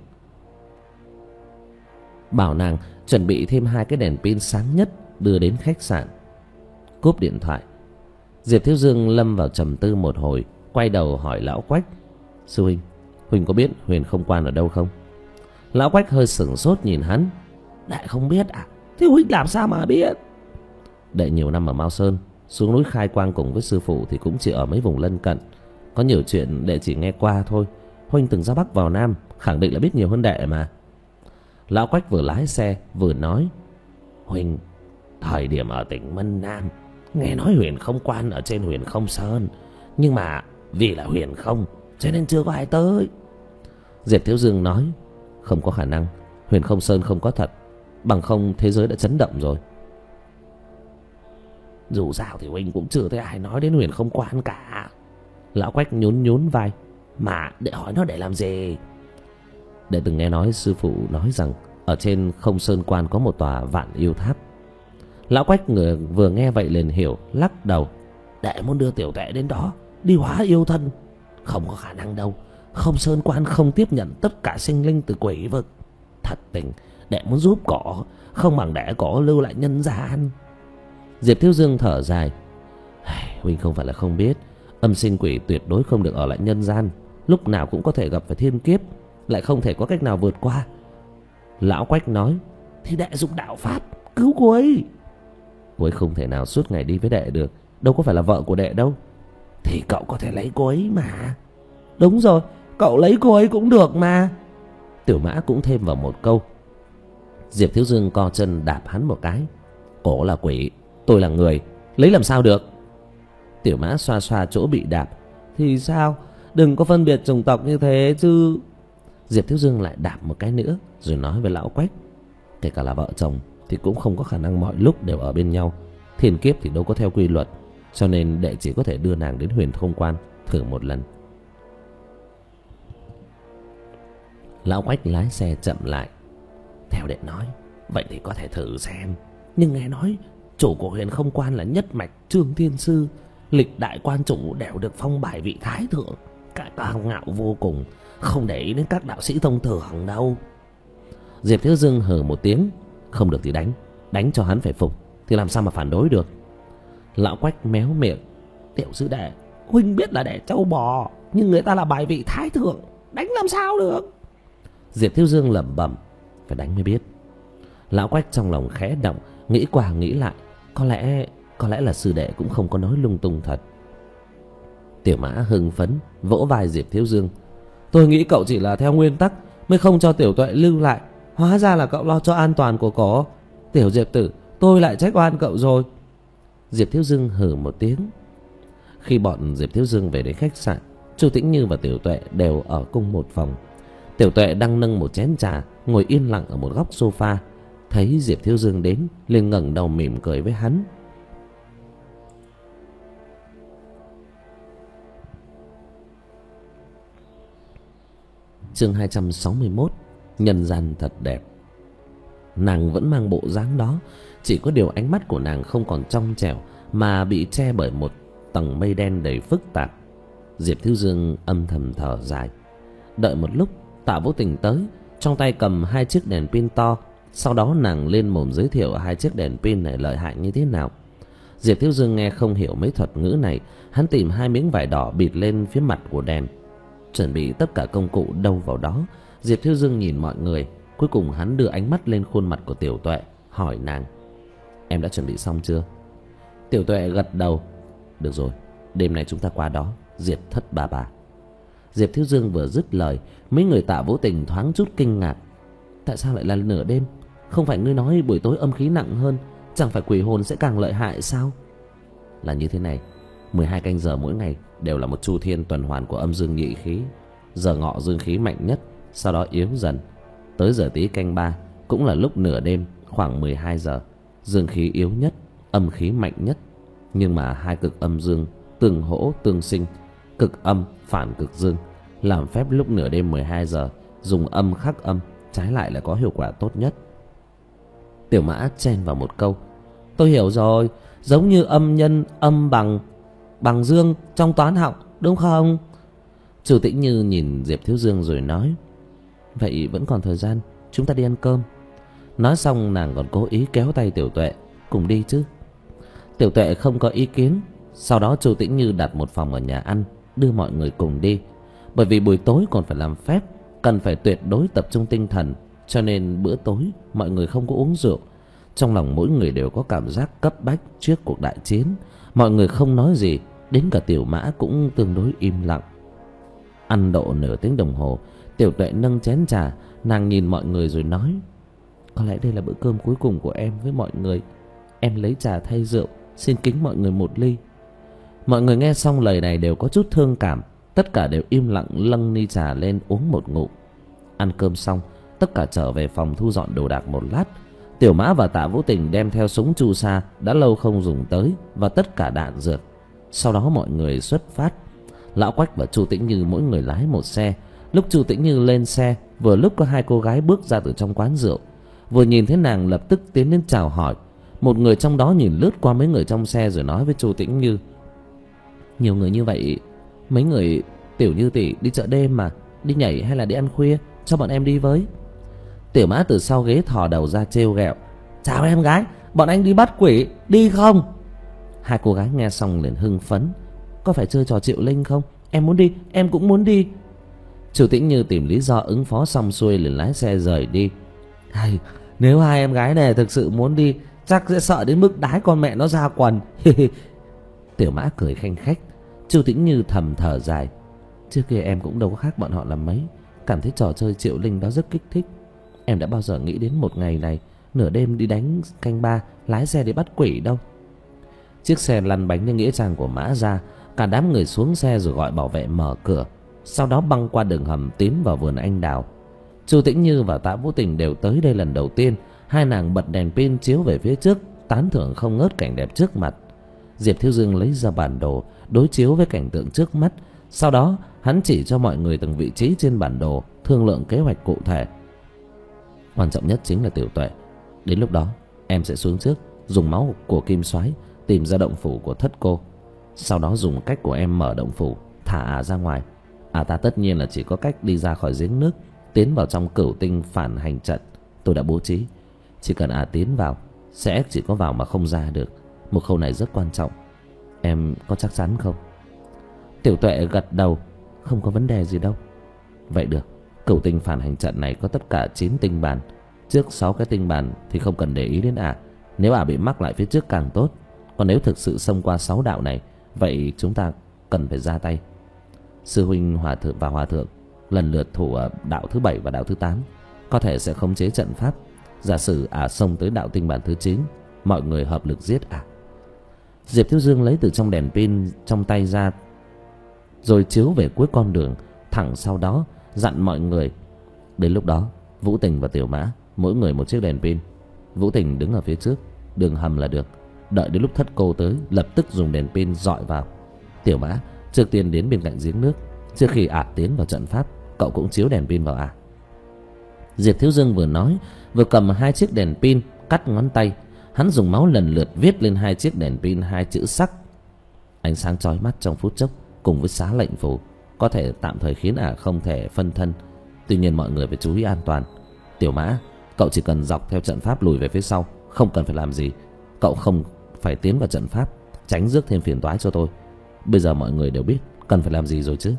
bảo nàng chuẩn bị thêm hai cái đèn pin sáng nhất đưa đến khách sạn. Cúp điện thoại, Diệp Thiếu Dương lâm vào trầm tư một hồi, quay đầu hỏi lão Quách: sư huynh, huynh có biết Huyền Không Quan ở đâu không? Lão Quách hơi sửng sốt nhìn hắn: Đệ không biết à? Thế huynh làm sao mà biết? Đệ nhiều năm ở Mao Sơn, xuống núi khai quang cùng với sư phụ thì cũng chỉ ở mấy vùng lân cận. Có nhiều chuyện đệ chỉ nghe qua thôi. Huynh từng ra Bắc vào Nam, khẳng định là biết nhiều hơn đệ mà. Lão Quách vừa lái xe vừa nói: huynh thời điểm ở tỉnh Mân Nam, nghe nói Huyền Không Quan ở trên Huyền Không Sơn, nhưng mà vì là huyền không cho nên chưa có ai tới. Diệp Thiếu Dương nói: không có khả năng, Huyền Không Sơn không có thật, bằng không thế giới đã chấn động rồi. Dù sao thì huynh cũng chưa thấy ai nói đến Huyền Không Quan cả. Lão Quách nhún nhún vai: mà để hỏi nó để làm gì? Đệ từng nghe nói sư phụ nói rằng ở trên Không Sơn Quan có một tòa Vạn Yêu Tháp. Lão Quách người vừa nghe vậy liền hiểu, lắc đầu: đệ muốn đưa Tiểu Tuệ đến đó đi hóa yêu thân, không có khả năng đâu. Không Sơn Quan không tiếp nhận tất cả sinh linh từ quỷ vực. Thật tình đệ muốn giúp cỏ, không bằng để cỏ lưu lại nhân gian. Diệp Thiếu Dương thở dài: huynh không phải là không biết, âm sinh quỷ tuyệt đối không được ở lại nhân gian, lúc nào cũng có thể gặp phải thiên kiếp, lại không thể có cách nào vượt qua. Lão Quách nói: thì đệ dùng đạo pháp cứu cô ấy. Cô ấy không thể nào suốt ngày đi với đệ được, đâu có phải là vợ của đệ đâu. Thì cậu có thể lấy cô ấy mà. Đúng rồi, cậu lấy cô ấy cũng được mà. Tiểu Mã cũng thêm vào một câu. Diệp Thiếu Dương co chân đạp hắn một cái: cổ là quỷ, tôi là người, lấy làm sao được? Tiểu Mã xoa xoa chỗ bị đạp: thì sao, đừng có phân biệt chủng tộc như thế chứ. Diệp Thiếu Dương lại đạp một cái nữa rồi nói với lão Quách: kể cả là vợ chồng thì cũng không có khả năng mọi lúc đều ở bên nhau. Thiên kiếp thì đâu có theo quy luật, cho nên đệ chỉ có thể đưa nàng đến Huyền Không Quan thử một lần. Lão Quách lái xe chậm lại: theo đệ nói, vậy thì có thể thử xem. Nhưng nghe nói chủ của Huyền Không Quan là nhất mạch Trương Thiên Sư, lịch đại quan chủ đều được phong bài vị thái thượng, cả cao ngạo vô cùng, không để ý đến các đạo sĩ thông thường đâu. Diệp Thiếu Dương hừ một tiếng: không được thì đánh, đánh cho hắn phải phục, thì làm sao mà phản đối được. Lão Quách méo miệng: tiểu sư đệ, huynh biết là để trâu bò, nhưng người ta là bài vị thái thượng, đánh làm sao được? Diệp Thiếu Dương lẩm bẩm: phải đánh mới biết. Lão Quách trong lòng khẽ động, nghĩ qua nghĩ lại, có lẽ có lẽ là sư đệ cũng không có nói lung tung thật. Tiểu Mã hưng phấn vỗ vai Diệp Thiếu Dương: tôi nghĩ cậu chỉ là theo nguyên tắc mới không cho Tiểu Tuệ lưu lại, hóa ra là cậu lo cho an toàn của cỏ. Tiểu Diệp tử, tôi lại trách oan cậu rồi. Diệp Thiếu Dương hừ một tiếng. Khi bọn Diệp Thiếu Dương về đến khách sạn, Chu Tĩnh Như và Tiểu Tuệ đều ở cùng một phòng. Tiểu Tuệ đang nâng một chén trà, ngồi yên lặng ở một góc sofa. Thấy Diệp Thiếu Dương đến, liền ngẩng đầu mỉm cười với hắn. Chương hai trăm sáu mươi mốt: nhân gian thật đẹp. Nàng vẫn mang bộ dáng đó, chỉ có điều ánh mắt của nàng không còn trong trẻo mà bị che bởi một tầng mây đen đầy phức tạp. Diệp Thiếu Dương âm thầm thở dài. Đợi một lúc, Tạ Vũ Tình tới, trong tay cầm hai chiếc đèn pin to. Sau đó nàng lên mồm giới thiệu hai chiếc đèn pin này lợi hại như thế nào. Diệp Thiếu Dương nghe không hiểu mấy thuật ngữ này, hắn tìm hai miếng vải đỏ bịt lên phía mặt của đèn, chuẩn bị tất cả công cụ đâu vào đó. Diệp Thiếu Dương nhìn mọi người, cuối cùng hắn đưa ánh mắt lên khuôn mặt của Tiểu Tuệ, hỏi nàng: em đã chuẩn bị xong chưa? Tiểu Tuệ gật đầu: được rồi, đêm nay chúng ta qua đó diệt thất bà bà. Diệp Thiếu Dương vừa dứt lời, mấy người Tạ Vũ Tình thoáng chút kinh ngạc. Tại sao lại là nửa đêm? Không phải ngươi nói buổi tối âm khí nặng hơn, chẳng phải quỷ hồn sẽ càng lợi hại sao? Là như thế này, mười hai canh giờ mỗi ngày đều là một chu thiên tuần hoàn của âm dương nhị khí. Giờ ngọ dương khí mạnh nhất, sau đó yếu dần. Tới giờ tí canh ba cũng là lúc nửa đêm, khoảng mười hai giờ, dương khí yếu nhất, âm khí mạnh nhất. Nhưng mà hai cực âm dương tương hỗ tương sinh, cực âm phản cực dương, làm phép lúc nửa đêm mười hai giờ dùng âm khắc âm, trái lại là có hiệu quả tốt nhất. Tiểu Mã chen vào một câu. Tôi hiểu rồi, giống như âm nhân âm bằng bằng dương trong toán học, đúng không? Chu Tĩnh Như nhìn Diệp Thiếu Dương rồi nói, vậy vẫn còn thời gian, chúng ta đi ăn cơm. Nói xong nàng còn cố ý kéo tay Tiểu Tuệ, cùng đi chứ. Tiểu Tuệ không có ý kiến. Sau đó Chu Tĩnh Như đặt một phòng ở nhà ăn, đưa mọi người cùng đi. Bởi vì buổi tối còn phải làm phép, cần phải tuyệt đối tập trung tinh thần, cho nên bữa tối mọi người không có uống rượu. Trong lòng mỗi người đều có cảm giác cấp bách trước cuộc đại chiến. Mọi người không nói gì, đến cả Tiểu Mã cũng tương đối im lặng. Ăn độ nửa tiếng đồng hồ, Tiểu Tuệ nâng chén trà, nàng nhìn mọi người rồi nói, có lẽ đây là bữa cơm cuối cùng của em với mọi người. Em lấy trà thay rượu, xin kính mọi người một ly. Mọi người nghe xong lời này đều có chút thương cảm, tất cả đều im lặng lâng ly trà lên uống một ngụm. Ăn cơm xong, tất cả trở về phòng thu dọn đồ đạc một lát. Tiểu Mã và Tạ Vũ Tình đem theo súng chu sa đã lâu không dùng tới và tất cả đạn dược. Sau đó mọi người xuất phát. Lão Quách và Chu Tĩnh Như mỗi người lái một xe. Lúc Chu Tĩnh Như lên xe, vừa lúc có hai cô gái bước ra từ trong quán rượu. Vừa nhìn thấy nàng lập tức tiến đến chào hỏi. Một người trong đó nhìn lướt qua mấy người trong xe rồi nói với Chu Tĩnh Như, nhiều người như vậy, mấy người Tiểu Như tỷ đi chợ đêm mà, đi nhảy hay là đi ăn khuya, cho bọn em đi với. Tiểu Mã từ sau ghế thò đầu ra trêu ghẹo, chào em gái, bọn anh đi bắt quỷ, đi không? Hai cô gái nghe xong liền hưng phấn, có phải chơi trò Triệu Linh không? Em muốn đi, em cũng muốn đi. Chu Tĩnh Như tìm lý do ứng phó xong xuôi liền lái xe rời đi. Hay, nếu hai em gái này thực sự muốn đi, chắc sẽ sợ đến mức đái con mẹ nó ra quần. Tiểu Mã cười khanh khách. Chu Tĩnh Như thầm thở dài, trước kia em cũng đâu có khác bọn họ làm mấy, cảm thấy trò chơi Triệu Linh đó rất kích thích. Em đã bao giờ nghĩ đến một ngày này nửa đêm đi đánh canh ba, lái xe đi bắt quỷ đâu. Chiếc xe lăn bánh lên nghĩa trang của Mã ra. Cả đám người xuống xe rồi gọi bảo vệ mở cửa. Sau đó băng qua đường hầm tiến vào vườn anh đào. Chu Tĩnh Như và Tạ Vũ Tình đều tới đây lần đầu tiên. Hai nàng bật đèn pin chiếu về phía trước, tán thưởng không ngớt cảnh đẹp trước mặt. Diệp Thiếu Dương lấy ra bản đồ đối chiếu với cảnh tượng trước mắt. Sau đó hắn chỉ cho mọi người từng vị trí trên bản đồ, thương lượng kế hoạch cụ thể. Quan trọng nhất chính là Tiểu Tuệ. Đến lúc đó em sẽ xuống trước, dùng máu của Kim Soái tìm ra động phủ của Thất Cô. Sau đó dùng cách của em mở động phủ, thả ả ra ngoài. Ả ta tất nhiên là chỉ có cách đi ra khỏi giếng nước, tiến vào trong cửu tinh phản hành trận tôi đã bố trí. Chỉ cần ả tiến vào, sẽ chỉ có vào mà không ra được. Một khâu này rất quan trọng. Em có chắc chắn không? Tiểu Tuệ gật đầu, không có vấn đề gì đâu. Vậy được, cửu tinh phản hành trận này có tất cả chín tinh bàn. Trước sáu cái tinh bàn thì không cần để ý đến ả. Nếu ả bị mắc lại phía trước càng tốt. Còn nếu thực sự xông qua sáu đạo này, vậy chúng ta cần phải ra tay. Sư huynh Hòa Thượng và Hòa Thượng lần lượt thủ ở đạo thứ bảy và đạo thứ tám, có thể sẽ khống chế trận pháp. Giả sử ả xông tới đạo tinh bản thứ chín, mọi người hợp lực giết ả. Diệp Thiếu Dương lấy từ trong đèn pin trong tay ra, rồi chiếu về cuối con đường thẳng sau đó, dặn mọi người. Đến lúc đó Vũ Tình và Tiểu Mã mỗi người một chiếc đèn pin. Vũ Tình đứng ở phía trước đường hầm là được. Đợi đến lúc Thất Cô tới, lập tức dùng đèn pin dọi vào. Tiểu Mã trước tiên đến bên cạnh giếng nước. Trước khi ả tiến vào trận pháp, cậu cũng chiếu đèn pin vào ả. Diệp Thiếu Dương vừa nói vừa cầm hai chiếc đèn pin cắt ngón tay. Hắn dùng máu lần lượt viết lên hai chiếc đèn pin hai chữ sắc. Ánh sáng chói mắt trong phút chốc cùng với xá lệnh phù có thể tạm thời khiến ả không thể phân thân. Tuy nhiên mọi người phải chú ý an toàn. Tiểu Mã, cậu chỉ cần dọc theo trận pháp lùi về phía sau, không cần phải làm gì. Cậu không phải tiến vào trận pháp, tránh rước thêm phiền toái cho tôi. Bây giờ mọi người đều biết cần phải làm gì rồi chứ.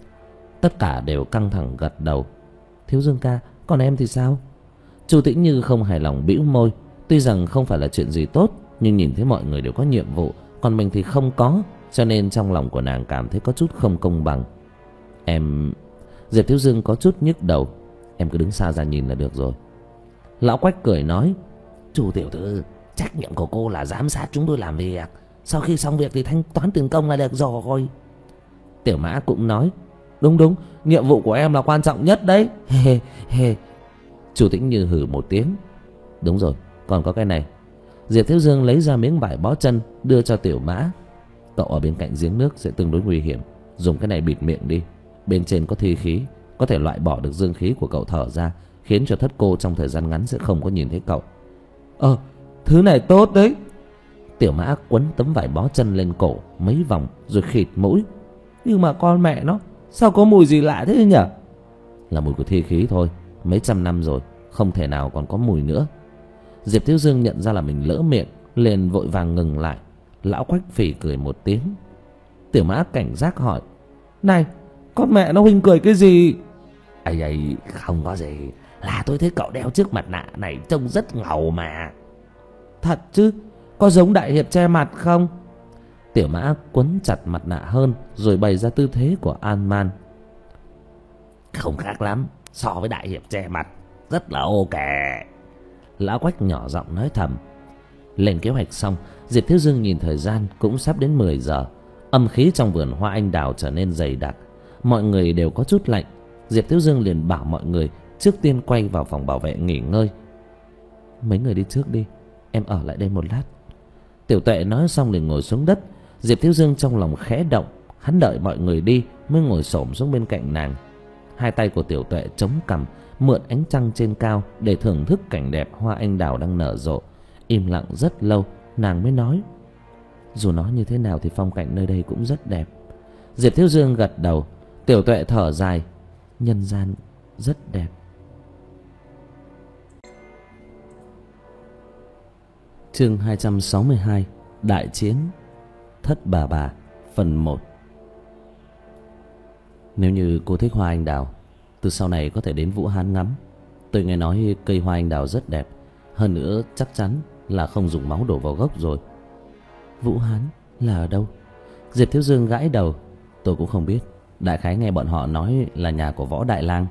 Tất cả đều căng thẳng gật đầu. Thiếu Dương ca, còn em thì sao? Chu Tĩnh Như không hài lòng bĩu môi. Tuy rằng không phải là chuyện gì tốt, nhưng nhìn thấy mọi người đều có nhiệm vụ, còn mình thì không có, cho nên trong lòng của nàng cảm thấy có chút không công bằng. Em... Diệp Thiếu Dương có chút nhức đầu. Em cứ đứng xa ra nhìn là được rồi. Lão Quách cười nói, Chú tiểu thư, trách nhiệm của cô là giám sát chúng tôi làm việc. Sau khi xong việc thì thanh toán tiền công là được rồi. Tiểu Mã cũng nói, đúng đúng, nhiệm vụ của em là quan trọng nhất đấy. Hê hê. Chu Tĩnh Như hử một tiếng. Đúng rồi, còn có cái này. Diệp Thiếu Dương lấy ra miếng vải bó chân đưa cho Tiểu Mã. Cậu ở bên cạnh giếng nước sẽ tương đối nguy hiểm, dùng cái này bịt miệng đi. Bên trên có thi khí, có thể loại bỏ được dương khí của cậu thở ra, khiến cho thất cô trong thời gian ngắn sẽ không có nhìn thấy cậu. Ờ, thứ này tốt đấy. Tiểu Mã quấn tấm vải bó chân lên cổ mấy vòng rồi khịt mũi. Nhưng mà con mẹ nó, sao có mùi gì lạ thế nhỉ? Là mùi của thi khí thôi, mấy trăm năm rồi, không thể nào còn có mùi nữa. Diệp Thiếu Dương nhận ra là mình lỡ miệng, liền vội vàng ngừng lại. Lão Quách phì cười một tiếng. Tiểu Mã cảnh giác hỏi, này, con mẹ nó huynh cười cái gì? Ây ây, không có gì, là tôi thấy cậu đeo chiếc mặt nạ này trông rất ngầu mà. Thật chứ, có giống đại hiệp che mặt không? Tiểu Mã quấn chặt mặt nạ hơn rồi bày ra tư thế của An Man. Không khác lắm, so với đại hiệp che mặt, rất là ok. Lão Quách nhỏ giọng nói thầm. Lên kế hoạch xong, Diệp Thiếu Dương nhìn thời gian cũng sắp đến mười giờ. Âm khí trong vườn hoa anh đào trở nên dày đặc, mọi người đều có chút lạnh. Diệp Thiếu Dương liền bảo mọi người trước tiên quay vào phòng bảo vệ nghỉ ngơi. Mấy người đi trước đi, em ở lại đây một lát. Tiểu Tuệ nói xong liền ngồi xuống đất. Diệp Thiếu Dương trong lòng khẽ động, hắn đợi mọi người đi mới ngồi xổm xuống bên cạnh nàng. Hai tay của Tiểu Tuệ chống cằm, mượn ánh trăng trên cao để thưởng thức cảnh đẹp hoa anh đào đang nở rộ. Im lặng rất lâu, nàng mới nói, dù nói như thế nào thì phong cảnh nơi đây cũng rất đẹp. Diệp Thiếu Dương gật đầu. Tiểu Tuệ thở dài, nhân gian rất đẹp. Chương hai trăm sáu mươi hai, Đại chiến Thất Bà Bà, phần một. Nếu như cô thích hoa anh đào, từ sau này có thể đến Vũ Hán ngắm. Tôi nghe nói cây hoa anh đào rất đẹp, hơn nữa chắc chắn là không dùng máu đổ vào gốc rồi. Vũ Hán là ở đâu? Diệp Thiếu Dương gãi đầu. Tôi cũng không biết, đại khái nghe bọn họ nói là nhà của Võ Đại Lang.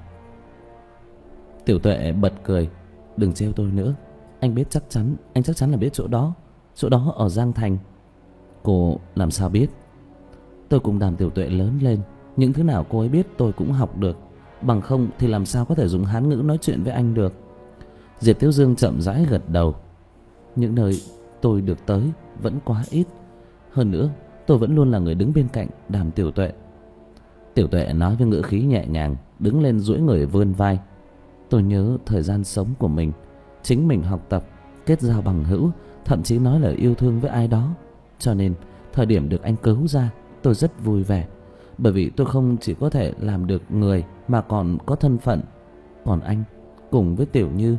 Tiểu Tuệ bật cười, đừng trêu tôi nữa. Anh biết chắc chắn, anh chắc chắn là biết chỗ đó. Chỗ đó ở Giang Thành. Cô làm sao biết? Tôi cùng Đàm Tiểu Tuệ lớn lên, những thứ nào cô ấy biết tôi cũng học được. Bằng không thì làm sao có thể dùng Hán ngữ nói chuyện với anh được. Diệp Thiếu Dương chậm rãi gật đầu. Những nơi tôi được tới vẫn quá ít. Hơn nữa tôi vẫn luôn là người đứng bên cạnh Đàm Tiểu Tuệ. Tiểu Tuệ nói với ngữ khí nhẹ nhàng, đứng lên duỗi người vươn vai. Tôi nhớ thời gian sống của mình, chính mình học tập, kết giao bằng hữu, thậm chí nói lời yêu thương với ai đó. Cho nên thời điểm được anh cứu ra, tôi rất vui vẻ. Bởi vì tôi không chỉ có thể làm được người mà còn có thân phận. Còn anh cùng với Tiểu Như,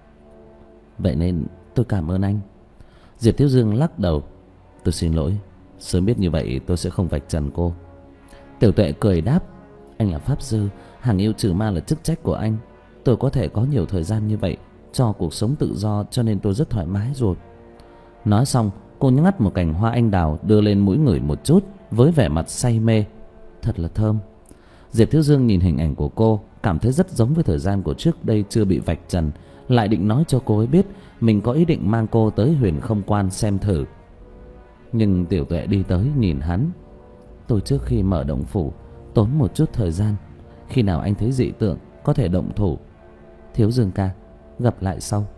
vậy nên tôi cảm ơn anh. Diệp Thiếu Dương lắc đầu. Tôi xin lỗi, sớm biết như vậy tôi sẽ không vạch trần cô. Tiểu Tuệ cười đáp, anh là pháp sư, hàng yêu trừ ma là chức trách của anh. Tôi có thể có nhiều thời gian như vậy cho cuộc sống tự do, cho nên tôi rất thoải mái rồi. Nói xong, cô ngắt một cành hoa anh đào đưa lên mũi ngửi một chút với vẻ mặt say mê. Thật là thơm. Diệp Thiếu Dương nhìn hình ảnh của cô, cảm thấy rất giống với thời gian của trước đây chưa bị vạch trần, lại định nói cho cô ấy biết mình có ý định mang cô tới Huyền Không Quan xem thử. Nhưng Tiểu Tuệ đi tới nhìn hắn. Tôi trước khi mở động phủ tốn một chút thời gian, khi nào anh thấy dị tượng có thể động thủ. Thiếu Dương ca, gặp lại sau.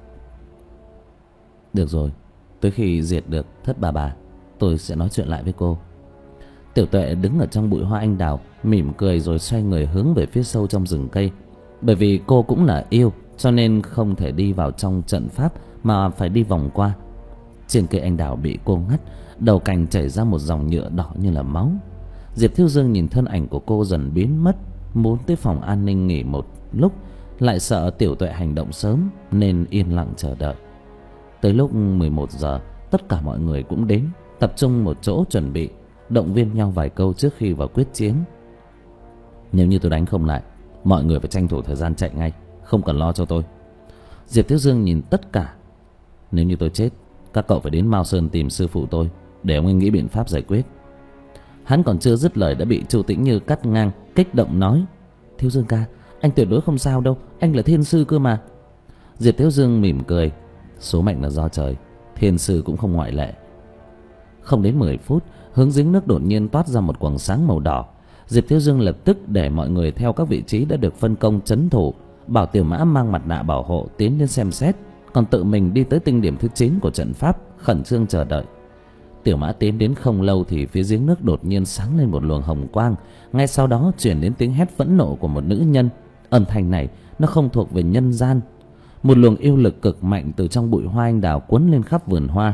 Được rồi, tới khi diệt được Thất Bà Bà, tôi sẽ nói chuyện lại với cô. Tiểu Tuệ đứng ở trong bụi hoa anh đào, mỉm cười rồi xoay người hướng về phía sâu trong rừng cây. Bởi vì cô cũng là yêu, cho nên không thể đi vào trong trận pháp mà phải đi vòng qua. Trên cây anh đào bị cô ngắt, đầu cành chảy ra một dòng nhựa đỏ như là máu. Diệp Thiếu Dương nhìn thân ảnh của cô dần biến mất, muốn tới phòng an ninh nghỉ một lúc, lại sợ Tiểu Tuệ hành động sớm nên yên lặng chờ đợi. Tới lúc mười một giờ, tất cả mọi người cũng đến, tập trung một chỗ chuẩn bị, động viên nhau vài câu trước khi vào quyết chiến. Nếu như tôi đánh không lại, mọi người phải tranh thủ thời gian chạy ngay, không cần lo cho tôi. Diệp Thiếu Dương nhìn tất cả. Nếu như tôi chết, các cậu phải đến Mao Sơn tìm sư phụ tôi, để ông ấy nghĩ biện pháp giải quyết. Hắn còn chưa dứt lời đã bị Chu Tĩnh Như cắt ngang, kích động nói: Thiếu Dương ca, anh tuyệt đối không sao đâu, anh là thiên sư cơ mà. Diệp Thiếu Dương mỉm cười: số mệnh là do trời, thiên sư cũng không ngoại lệ. Không đến mười phút, hướng giếng nước đột nhiên toát ra một quầng sáng màu đỏ. Diệp Thiếu Dương lập tức để mọi người theo các vị trí đã được phân công trấn thủ, bảo Tiểu Mã mang mặt nạ bảo hộ tiến đến xem xét, còn tự mình đi tới tinh điểm thứ chín của trận pháp, khẩn trương chờ đợi. Tiểu Mã tiến đến không lâu thì phía giếng nước đột nhiên sáng lên một luồng hồng quang, ngay sau đó truyền đến tiếng hét phẫn nộ của một nữ nhân. Âm thanh này nó không thuộc về nhân gian. Một luồng yêu lực cực mạnh từ trong bụi hoa anh đào cuốn lên khắp vườn hoa.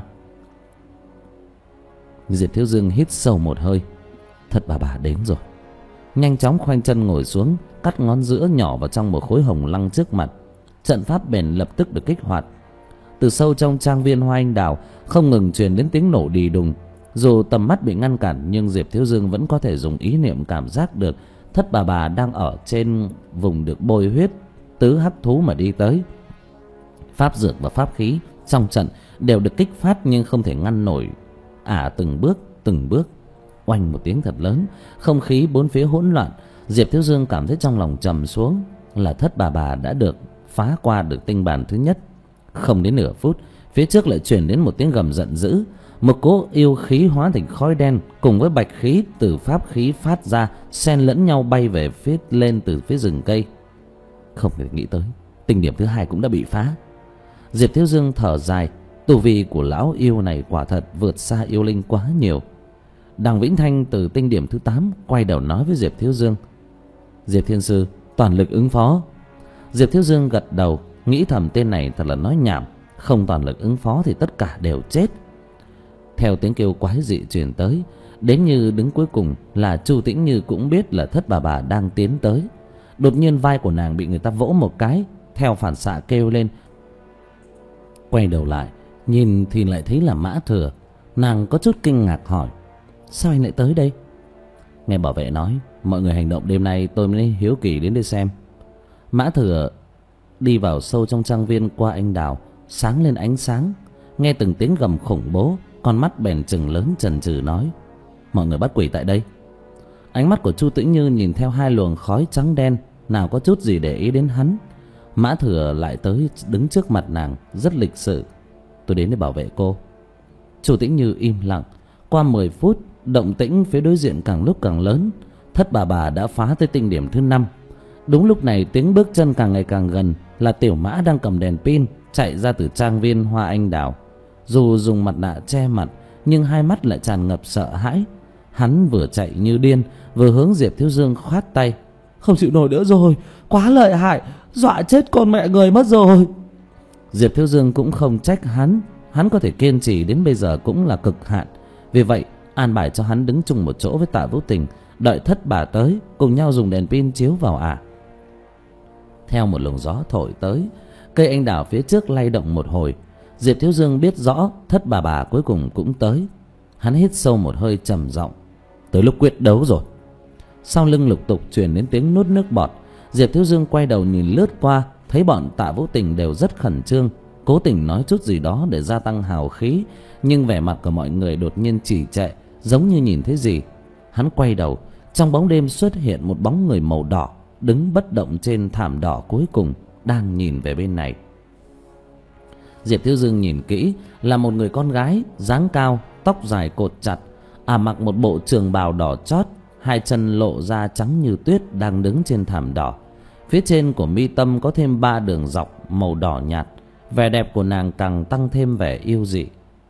Diệp Thiếu Dương hít sâu một hơi. Thất bà bà đến rồi. Nhanh chóng khoanh chân ngồi xuống, cắt ngón giữa nhỏ vào trong một khối hồng lăng trước mặt. Trận pháp bền lập tức được kích hoạt. Từ sâu trong trang viên hoa anh đào không ngừng truyền đến tiếng nổ đì đùng. Dù tầm mắt bị ngăn cản nhưng Diệp Thiếu Dương vẫn có thể dùng ý niệm cảm giác được Thất bà bà đang ở trên vùng được bôi huyết tứ hắc thú mà đi tới. Pháp dược và pháp khí trong trận đều được kích phát nhưng không thể ngăn nổi ả à, từng bước từng bước. Oanh một tiếng thật lớn, không khí bốn phía hỗn loạn. Diệp Thiếu Dương cảm thấy trong lòng trầm xuống, là Thất bà bà đã được phá qua được tinh bàn thứ nhất. Không đến nửa phút, phía trước lại truyền đến một tiếng gầm giận dữ. Một cỗ yêu khí hóa thành khói đen cùng với bạch khí từ pháp khí phát ra, xen lẫn nhau bay về phía lên từ phía rừng cây. Không thể nghĩ tới tinh điểm thứ hai cũng đã bị phá. Diệp Thiếu Dương thở dài, tu vi của lão yêu này quả thật vượt xa yêu linh quá nhiều. Đằng Vĩnh Thanh từ tinh điểm thứ tám quay đầu nói với Diệp Thiếu Dương: Diệp Thiên Sư, toàn lực ứng phó. Diệp Thiếu Dương gật đầu, nghĩ thầm tên này thật là nói nhảm, không toàn lực ứng phó thì tất cả đều chết. Theo tiếng kêu quái dị truyền tới, đến như đứng cuối cùng là Chu Tĩnh Như cũng biết là Thất bà bà đang tiến tới. Đột nhiên vai của nàng bị người ta vỗ một cái, theo phản xạ kêu lên. Quay đầu lại nhìn thì lại thấy là Mã Thừa. Nàng có chút kinh ngạc hỏi: sao anh lại tới đây? Nghe bảo vệ nói mọi người hành động đêm nay, tôi mới hiếu kỳ đến đây xem. Mã Thừa đi vào sâu trong trang viên qua anh đào, sáng lên ánh sáng. Nghe từng tiếng gầm khủng bố, con mắt bèn trừng lớn chần chừ nói: mọi người bắt quỷ tại đây. Ánh mắt của Chu Tĩnh Như nhìn theo hai luồng khói trắng đen, nào có chút gì để ý đến hắn. Mã Thừa lại tới đứng trước mặt nàng rất lịch sự: tôi đến để bảo vệ cô. Chu Tĩnh Như im lặng. Qua mười phút, động tĩnh phía đối diện càng lúc càng lớn. Thất bà bà đã phá tới tinh điểm thứ năm. Đúng lúc này tiếng bước chân càng ngày càng gần, là Tiểu Mã đang cầm đèn pin chạy ra từ trang viên hoa anh đào. Dù dùng mặt nạ che mặt nhưng hai mắt lại tràn ngập sợ hãi. Hắn vừa chạy như điên vừa hướng Diệp Thiếu Dương khoát tay: không chịu nổi nữa rồi, quá lợi hại, dọa chết con mẹ người mất rồi. Diệp Thiếu Dương cũng không trách hắn, hắn có thể kiên trì đến bây giờ cũng là cực hạn. Vì vậy an bài cho hắn đứng chung một chỗ với Tạ Vũ Tình, đợi Thất bà tới cùng nhau dùng đèn pin chiếu vào ả. Theo một luồng gió thổi tới, cây anh đào phía trước lay động một hồi. Diệp Thiếu Dương biết rõ Thất bà bà cuối cùng cũng tới. Hắn hít sâu một hơi trầm giọng: tới lúc quyết đấu rồi. Sau lưng lục tục truyền đến tiếng nuốt nước bọt. Diệp Thiếu Dương quay đầu nhìn lướt qua, thấy bọn Tạ Vũ Tình đều rất khẩn trương, cố tình nói chút gì đó để gia tăng hào khí, nhưng vẻ mặt của mọi người đột nhiên trì trệ, giống như nhìn thấy gì. Hắn quay đầu, trong bóng đêm xuất hiện một bóng người màu đỏ đứng bất động trên thảm đỏ cuối cùng, đang nhìn về bên này. Diệp Thiếu Dương nhìn kỹ là một người con gái, dáng cao, tóc dài cột chặt, à mặc một bộ trường bào đỏ chót, hai chân lộ ra trắng như tuyết, đang đứng trên thảm đỏ. Phía trên của mi tâm có thêm ba đường dọc màu đỏ nhạt. Vẻ đẹp của nàng càng tăng thêm vẻ yêu dị.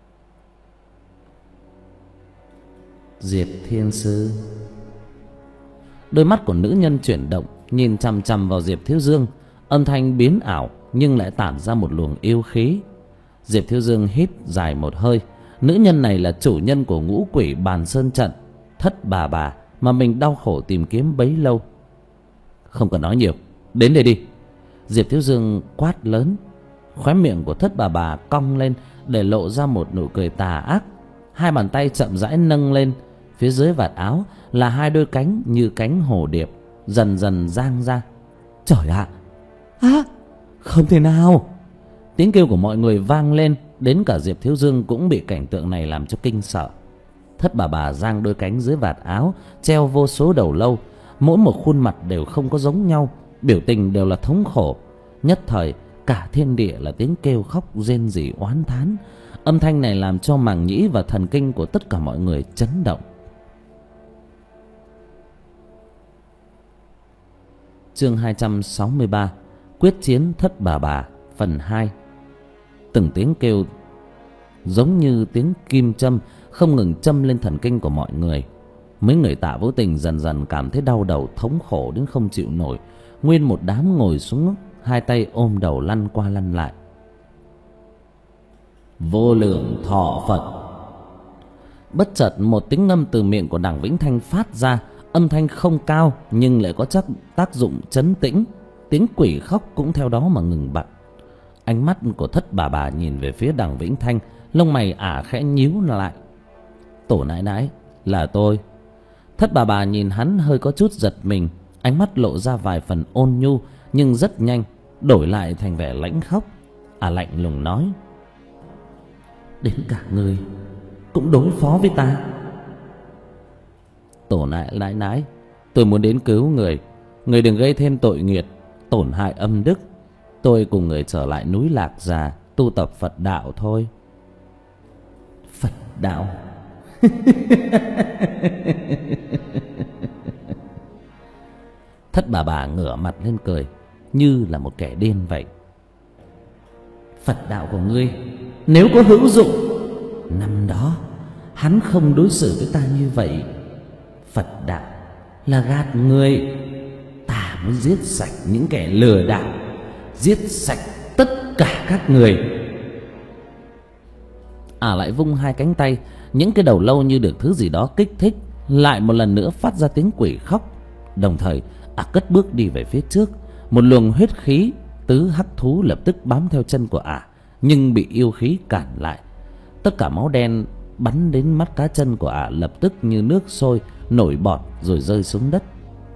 Diệp Thiên Sư. Đôi mắt của nữ nhân chuyển động, nhìn chằm chằm vào Diệp Thiếu Dương. Âm thanh biến ảo nhưng lại tản ra một luồng yêu khí. Diệp Thiếu Dương hít dài một hơi. Nữ nhân này là chủ nhân của ngũ quỷ bàn sơn trận, Thất bà bà mà mình đau khổ tìm kiếm bấy lâu. Không cần nói nhiều, đến đây đi. Diệp Thiếu Dương quát lớn. Khóe miệng của Thất bà bà cong lên để lộ ra một nụ cười tà ác. Hai bàn tay chậm rãi nâng lên, phía dưới vạt áo là hai đôi cánh như cánh hồ điệp dần dần dang ra. Trời ạ! À, à, không thể nào! Tiếng kêu của mọi người vang lên, đến cả Diệp Thiếu Dương cũng bị cảnh tượng này làm cho kinh sợ. Thất Bà Bà giang đôi cánh dưới vạt áo, treo vô số đầu lâu, mỗi một khuôn mặt đều không có giống nhau, biểu tình đều là thống khổ. Nhất thời cả thiên địa là tiếng kêu khóc rên rỉ oán thán. Âm thanh này làm cho màng nhĩ và thần kinh của tất cả mọi người chấn động. Chương hai trăm sáu mươi ba, quyết chiến Thất Bà Bà phần hai. Từng tiếng kêu giống như tiếng kim châm không ngừng châm lên thần kinh của mọi người. Mấy người Tạ Vô Tình dần dần cảm thấy đau đầu, thống khổ đến không chịu nổi. Nguyên một đám ngồi xuống, hai tay ôm đầu lăn qua lăn lại. Vô lượng thọ Phật. Bất chợt một tiếng ngâm từ miệng của Đằng Vĩnh Thanh phát ra. Âm thanh không cao nhưng lại có chắc tác dụng trấn tĩnh. Tiếng quỷ khóc cũng theo đó mà ngừng bặt. Ánh mắt của Thất Bà Bà nhìn về phía Đằng Vĩnh Thanh, lông mày ả khẽ nhíu lại. Tổ nãi nãi, là tôi. Thất Bà Bà nhìn hắn hơi có chút giật mình, ánh mắt lộ ra vài phần ôn nhu, nhưng rất nhanh đổi lại thành vẻ lãnh khóc. Ả lạnh lùng nói: Đến cả ngươi cũng đối phó với ta? Tổ nãi nãi nãi, tôi muốn đến cứu người. Người đừng gây thêm tội nghiệt, tổn hại âm đức. Tôi cùng người trở lại núi Lạc Già tu tập Phật đạo thôi. Phật đạo? Thất Bà Bà ngửa mặt lên cười như là một kẻ điên vậy. Phật đạo của ngươi nếu có hữu dụng, năm đó hắn không đối xử với ta như vậy. Phật đạo là gạt người. Ta muốn giết sạch những kẻ lừa đảo, giết sạch tất cả các người. Ả lại vung hai cánh tay, những cái đầu lâu như được thứ gì đó kích thích, lại một lần nữa phát ra tiếng quỷ khóc. Đồng thời Ả cất bước đi về phía trước. Một luồng huyết khí tứ hắc thú lập tức bám theo chân của Ả, nhưng bị yêu khí cản lại. Tất cả máu đen bắn đến mắt cá chân của Ả lập tức như nước sôi nổi bọt rồi rơi xuống đất.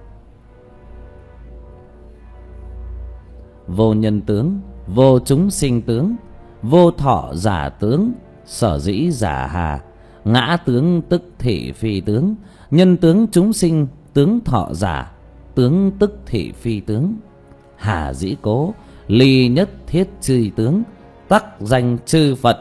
Vô nhân tướng, vô chúng sinh tướng, vô thọ giả tướng, sở dĩ giả hà. Ngã tướng tức thị phi tướng, nhân tướng chúng sinh, tướng thọ giả, tướng tức thị phi tướng. Hà dĩ cố, ly nhất thiết chư tướng, tắc danh chư Phật.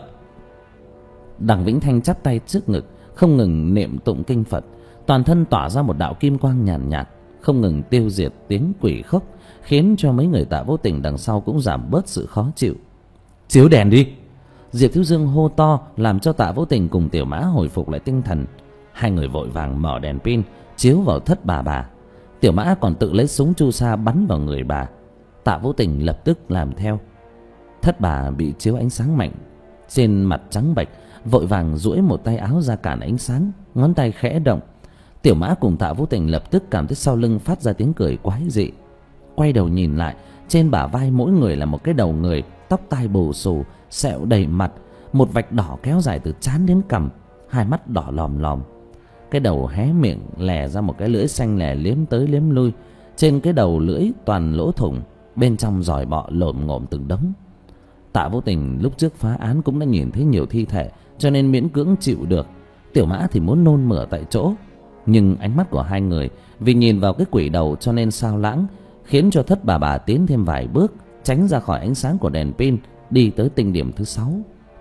Đằng Vĩnh Thanh chắp tay trước ngực, không ngừng niệm tụng kinh Phật. Toàn thân tỏa ra một đạo kim quang nhàn nhạt, nhạt, không ngừng tiêu diệt tiếng quỷ khóc, khiến cho mấy người Tạ Vô Tình đằng sau cũng giảm bớt sự khó chịu. Chiếu đèn đi! Diệp Thiếu Dương hô to, làm cho Tạ Vô Tình cùng Tiểu Mã hồi phục lại tinh thần. Hai người vội vàng mở đèn pin chiếu vào Thất Bà Bà. Tiểu Mã còn tự lấy súng chu sa bắn vào người bà. Tạ Vô Tình lập tức làm theo. Thất Bà bị chiếu ánh sáng mạnh, trên mặt trắng bệch, vội vàng duỗi một tay áo ra cản ánh sáng, ngón tay khẽ động. Tiểu Mã cùng Tạ Vô Tình lập tức cảm thấy sau lưng phát ra tiếng cười quái dị. Quay đầu nhìn lại, trên bả vai mỗi người là một cái đầu người, tóc tai bù xù, sẹo đầy mặt, một vạch đỏ kéo dài từ trán đến cằm, hai mắt đỏ lòm lòm. Cái đầu hé miệng lè ra một cái lưỡi xanh lè liếm tới liếm lui. Trên cái đầu lưỡi toàn lỗ thủng, bên trong giòi bọ lồm ngồm từng đống. Tạ Vô Tình lúc trước phá án cũng đã nhìn thấy nhiều thi thể, cho nên miễn cưỡng chịu được. Tiểu Mã thì muốn nôn mửa tại chỗ, nhưng ánh mắt của hai người vì nhìn vào cái quỷ đầu cho nên sao lãng, khiến cho Thất Bà Bà tiến thêm vài bước, tránh ra khỏi ánh sáng của đèn pin, đi tới tinh điểm thứ sáu.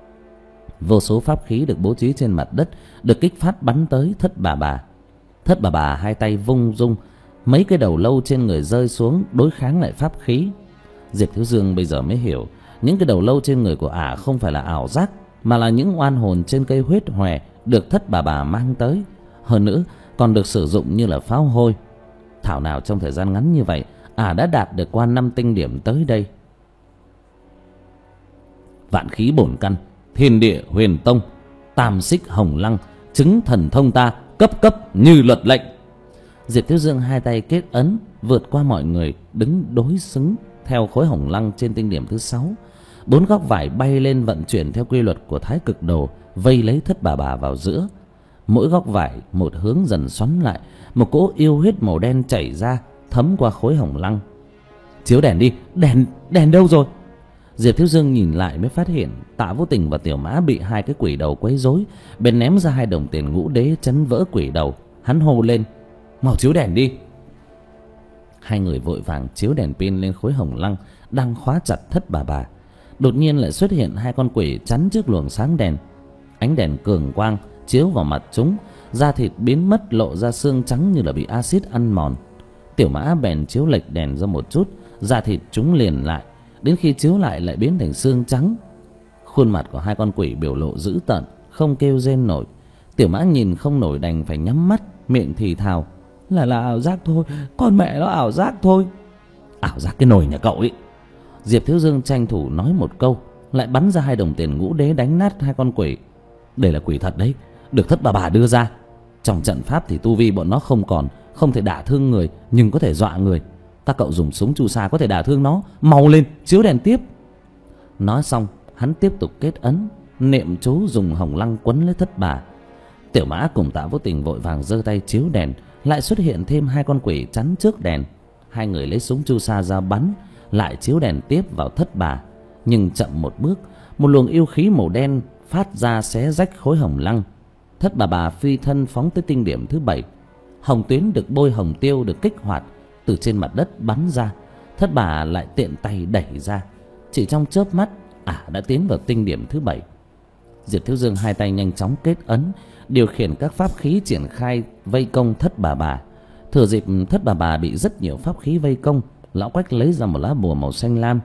Vô số pháp khí được bố trí trên mặt đất được kích phát bắn tới Thất Bà Bà. Thất Bà Bà hai tay vung rung, mấy cái đầu lâu trên người rơi xuống đối kháng lại pháp khí. Diệp Thiếu Dương bây giờ mới hiểu, những cái đầu lâu trên người của ả không phải là ảo giác, mà là những oan hồn trên cây huyết hòe được Thất Bà Bà mang tới, hơn nữa còn được sử dụng như là pháo hôi. Thảo nào trong thời gian ngắn như vậy ả đã đạt được qua năm tinh điểm tới đây. Vạn khí bổn căn, thiên địa huyền tông, tam xích hồng lăng, chứng thần thông ta, cấp cấp như luật lệnh. Diệp Thiếu Dương hai tay kết ấn, vượt qua mọi người, đứng đối xứng theo khối hồng lăng trên tinh điểm thứ sáu. Bốn góc vải bay lên vận chuyển theo quy luật của Thái Cực Đồ, vây lấy Thất Bà Bà vào giữa. Mỗi góc vải một hướng dần xoắn lại, một cỗ yêu huyết màu đen chảy ra, thấm qua khối hồng lăng. Chiếu đèn đi, đèn đèn đâu rồi? Diệp Thiếu Dương nhìn lại mới phát hiện Tạ Vô Tình và Tiểu Mã bị hai cái quỷ đầu quấy rối, bèn ném ra hai đồng tiền ngũ đế chấn vỡ quỷ đầu. Hắn hô lên: mau chiếu đèn đi. Hai người vội vàng chiếu đèn pin lên khối hồng lăng đang khóa chặt Thất Bà Bà. Đột nhiên lại xuất hiện hai con quỷ chắn trước luồng sáng đèn. Ánh đèn cường quang chiếu vào mặt chúng, da thịt biến mất, lộ ra xương trắng như là bị axit ăn mòn. Tiểu Mã bèn chiếu lệch đèn ra một chút, da thịt chúng liền lại, đến khi chiếu lại lại biến thành xương trắng. Khuôn mặt của hai con quỷ biểu lộ dữ tợn, không kêu rên nổi. Tiểu Mã nhìn không nổi đành phải nhắm mắt, miệng thì thào: là là ảo giác thôi, con mẹ nó ảo giác thôi. Ảo giác cái nồi nhà cậu ấy. Diệp Thiếu Dương tranh thủ nói một câu, lại bắn ra hai đồng tiền ngũ đế đánh nát hai con quỷ. Đây là quỷ thật đấy, được Thất Bà Bà đưa ra. Trong trận pháp thì tu vi bọn nó không còn, không thể đả thương người, nhưng có thể dọa người. Các cậu dùng súng chu sa có thể đả thương nó, mau lên chiếu đèn tiếp. Nói xong hắn tiếp tục kết ấn, niệm chú dùng hồng lăng quấn lấy Thất Bà. Tiểu Mã cùng Tạ Vô Tình vội vàng giơ tay chiếu đèn, lại xuất hiện thêm hai con quỷ chắn trước đèn. Hai người lấy súng chu sa ra bắn, lại chiếu đèn tiếp vào Thất Bà. Nhưng chậm một bước, một luồng yêu khí màu đen phát ra xé rách khối hồng lăng. Thất Bà Bà phi thân phóng tới tinh điểm thứ bảy. Hồng tuyến được bôi hồng tiêu được kích hoạt, từ trên mặt đất bắn ra. Thất Bà lại tiện tay đẩy ra, chỉ trong chớp mắt ả đã tiến vào tinh điểm thứ bảy. Diệp Thiếu Dương hai tay nhanh chóng kết ấn, điều khiển các pháp khí triển khai vây công Thất Bà Bà. Thừa dịp Thất Bà Bà bị rất nhiều pháp khí vây công, lão Quách lấy ra một lá bùa màu xanh lam,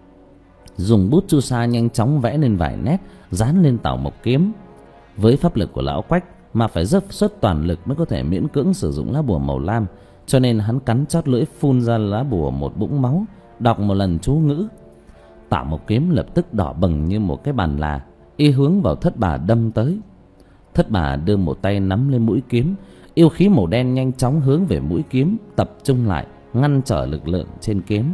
dùng bút chu sa nhanh chóng vẽ lên vài nét, dán lên tảo mộc kiếm. Với pháp lực của lão Quách mà phải dốc xuất toàn lực mới có thể miễn cưỡng sử dụng lá bùa màu lam, cho nên hắn cắn chót lưỡi phun ra lá bùa một búng máu, đọc một lần chú ngữ. Tảo mộc kiếm lập tức đỏ bừng như một cái bàn là, y hướng vào Thất Bà đâm tới. Thất Bà đưa một tay nắm lên mũi kiếm, yêu khí màu đen nhanh chóng hướng về mũi kiếm, tập trung lại ngăn trở lực lượng trên kiếm.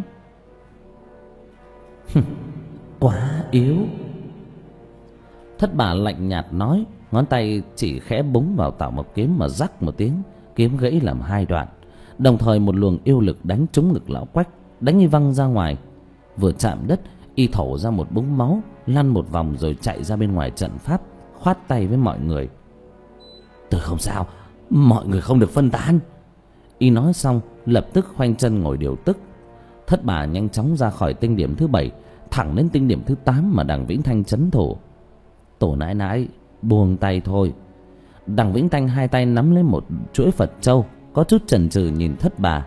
Quá yếu. Thất Bà lạnh nhạt nói, ngón tay chỉ khẽ búng vào tảo mộc kiếm mà rắc một tiếng, kiếm gãy làm hai đoạn. Đồng thời một luồng yêu lực đánh trúng ngực lão Quách, đánh y văng ra ngoài. Vừa chạm đất, y thổ ra một búng máu, lăn một vòng rồi chạy ra bên ngoài trận pháp, khoát tay với mọi người: tôi không sao, mọi người không được phân tán. Y nói xong lập tức khoanh chân ngồi điều tức. Thất Bà nhanh chóng ra khỏi tinh điểm thứ bảy, thẳng đến tinh điểm thứ tám mà Đằng Vĩnh Thanh trấn thủ. Tổ nãi nãi buông tay thôi. Đằng Vĩnh Thanh hai tay nắm lấy một chuỗi Phật châu, có chút chần chừ nhìn Thất Bà: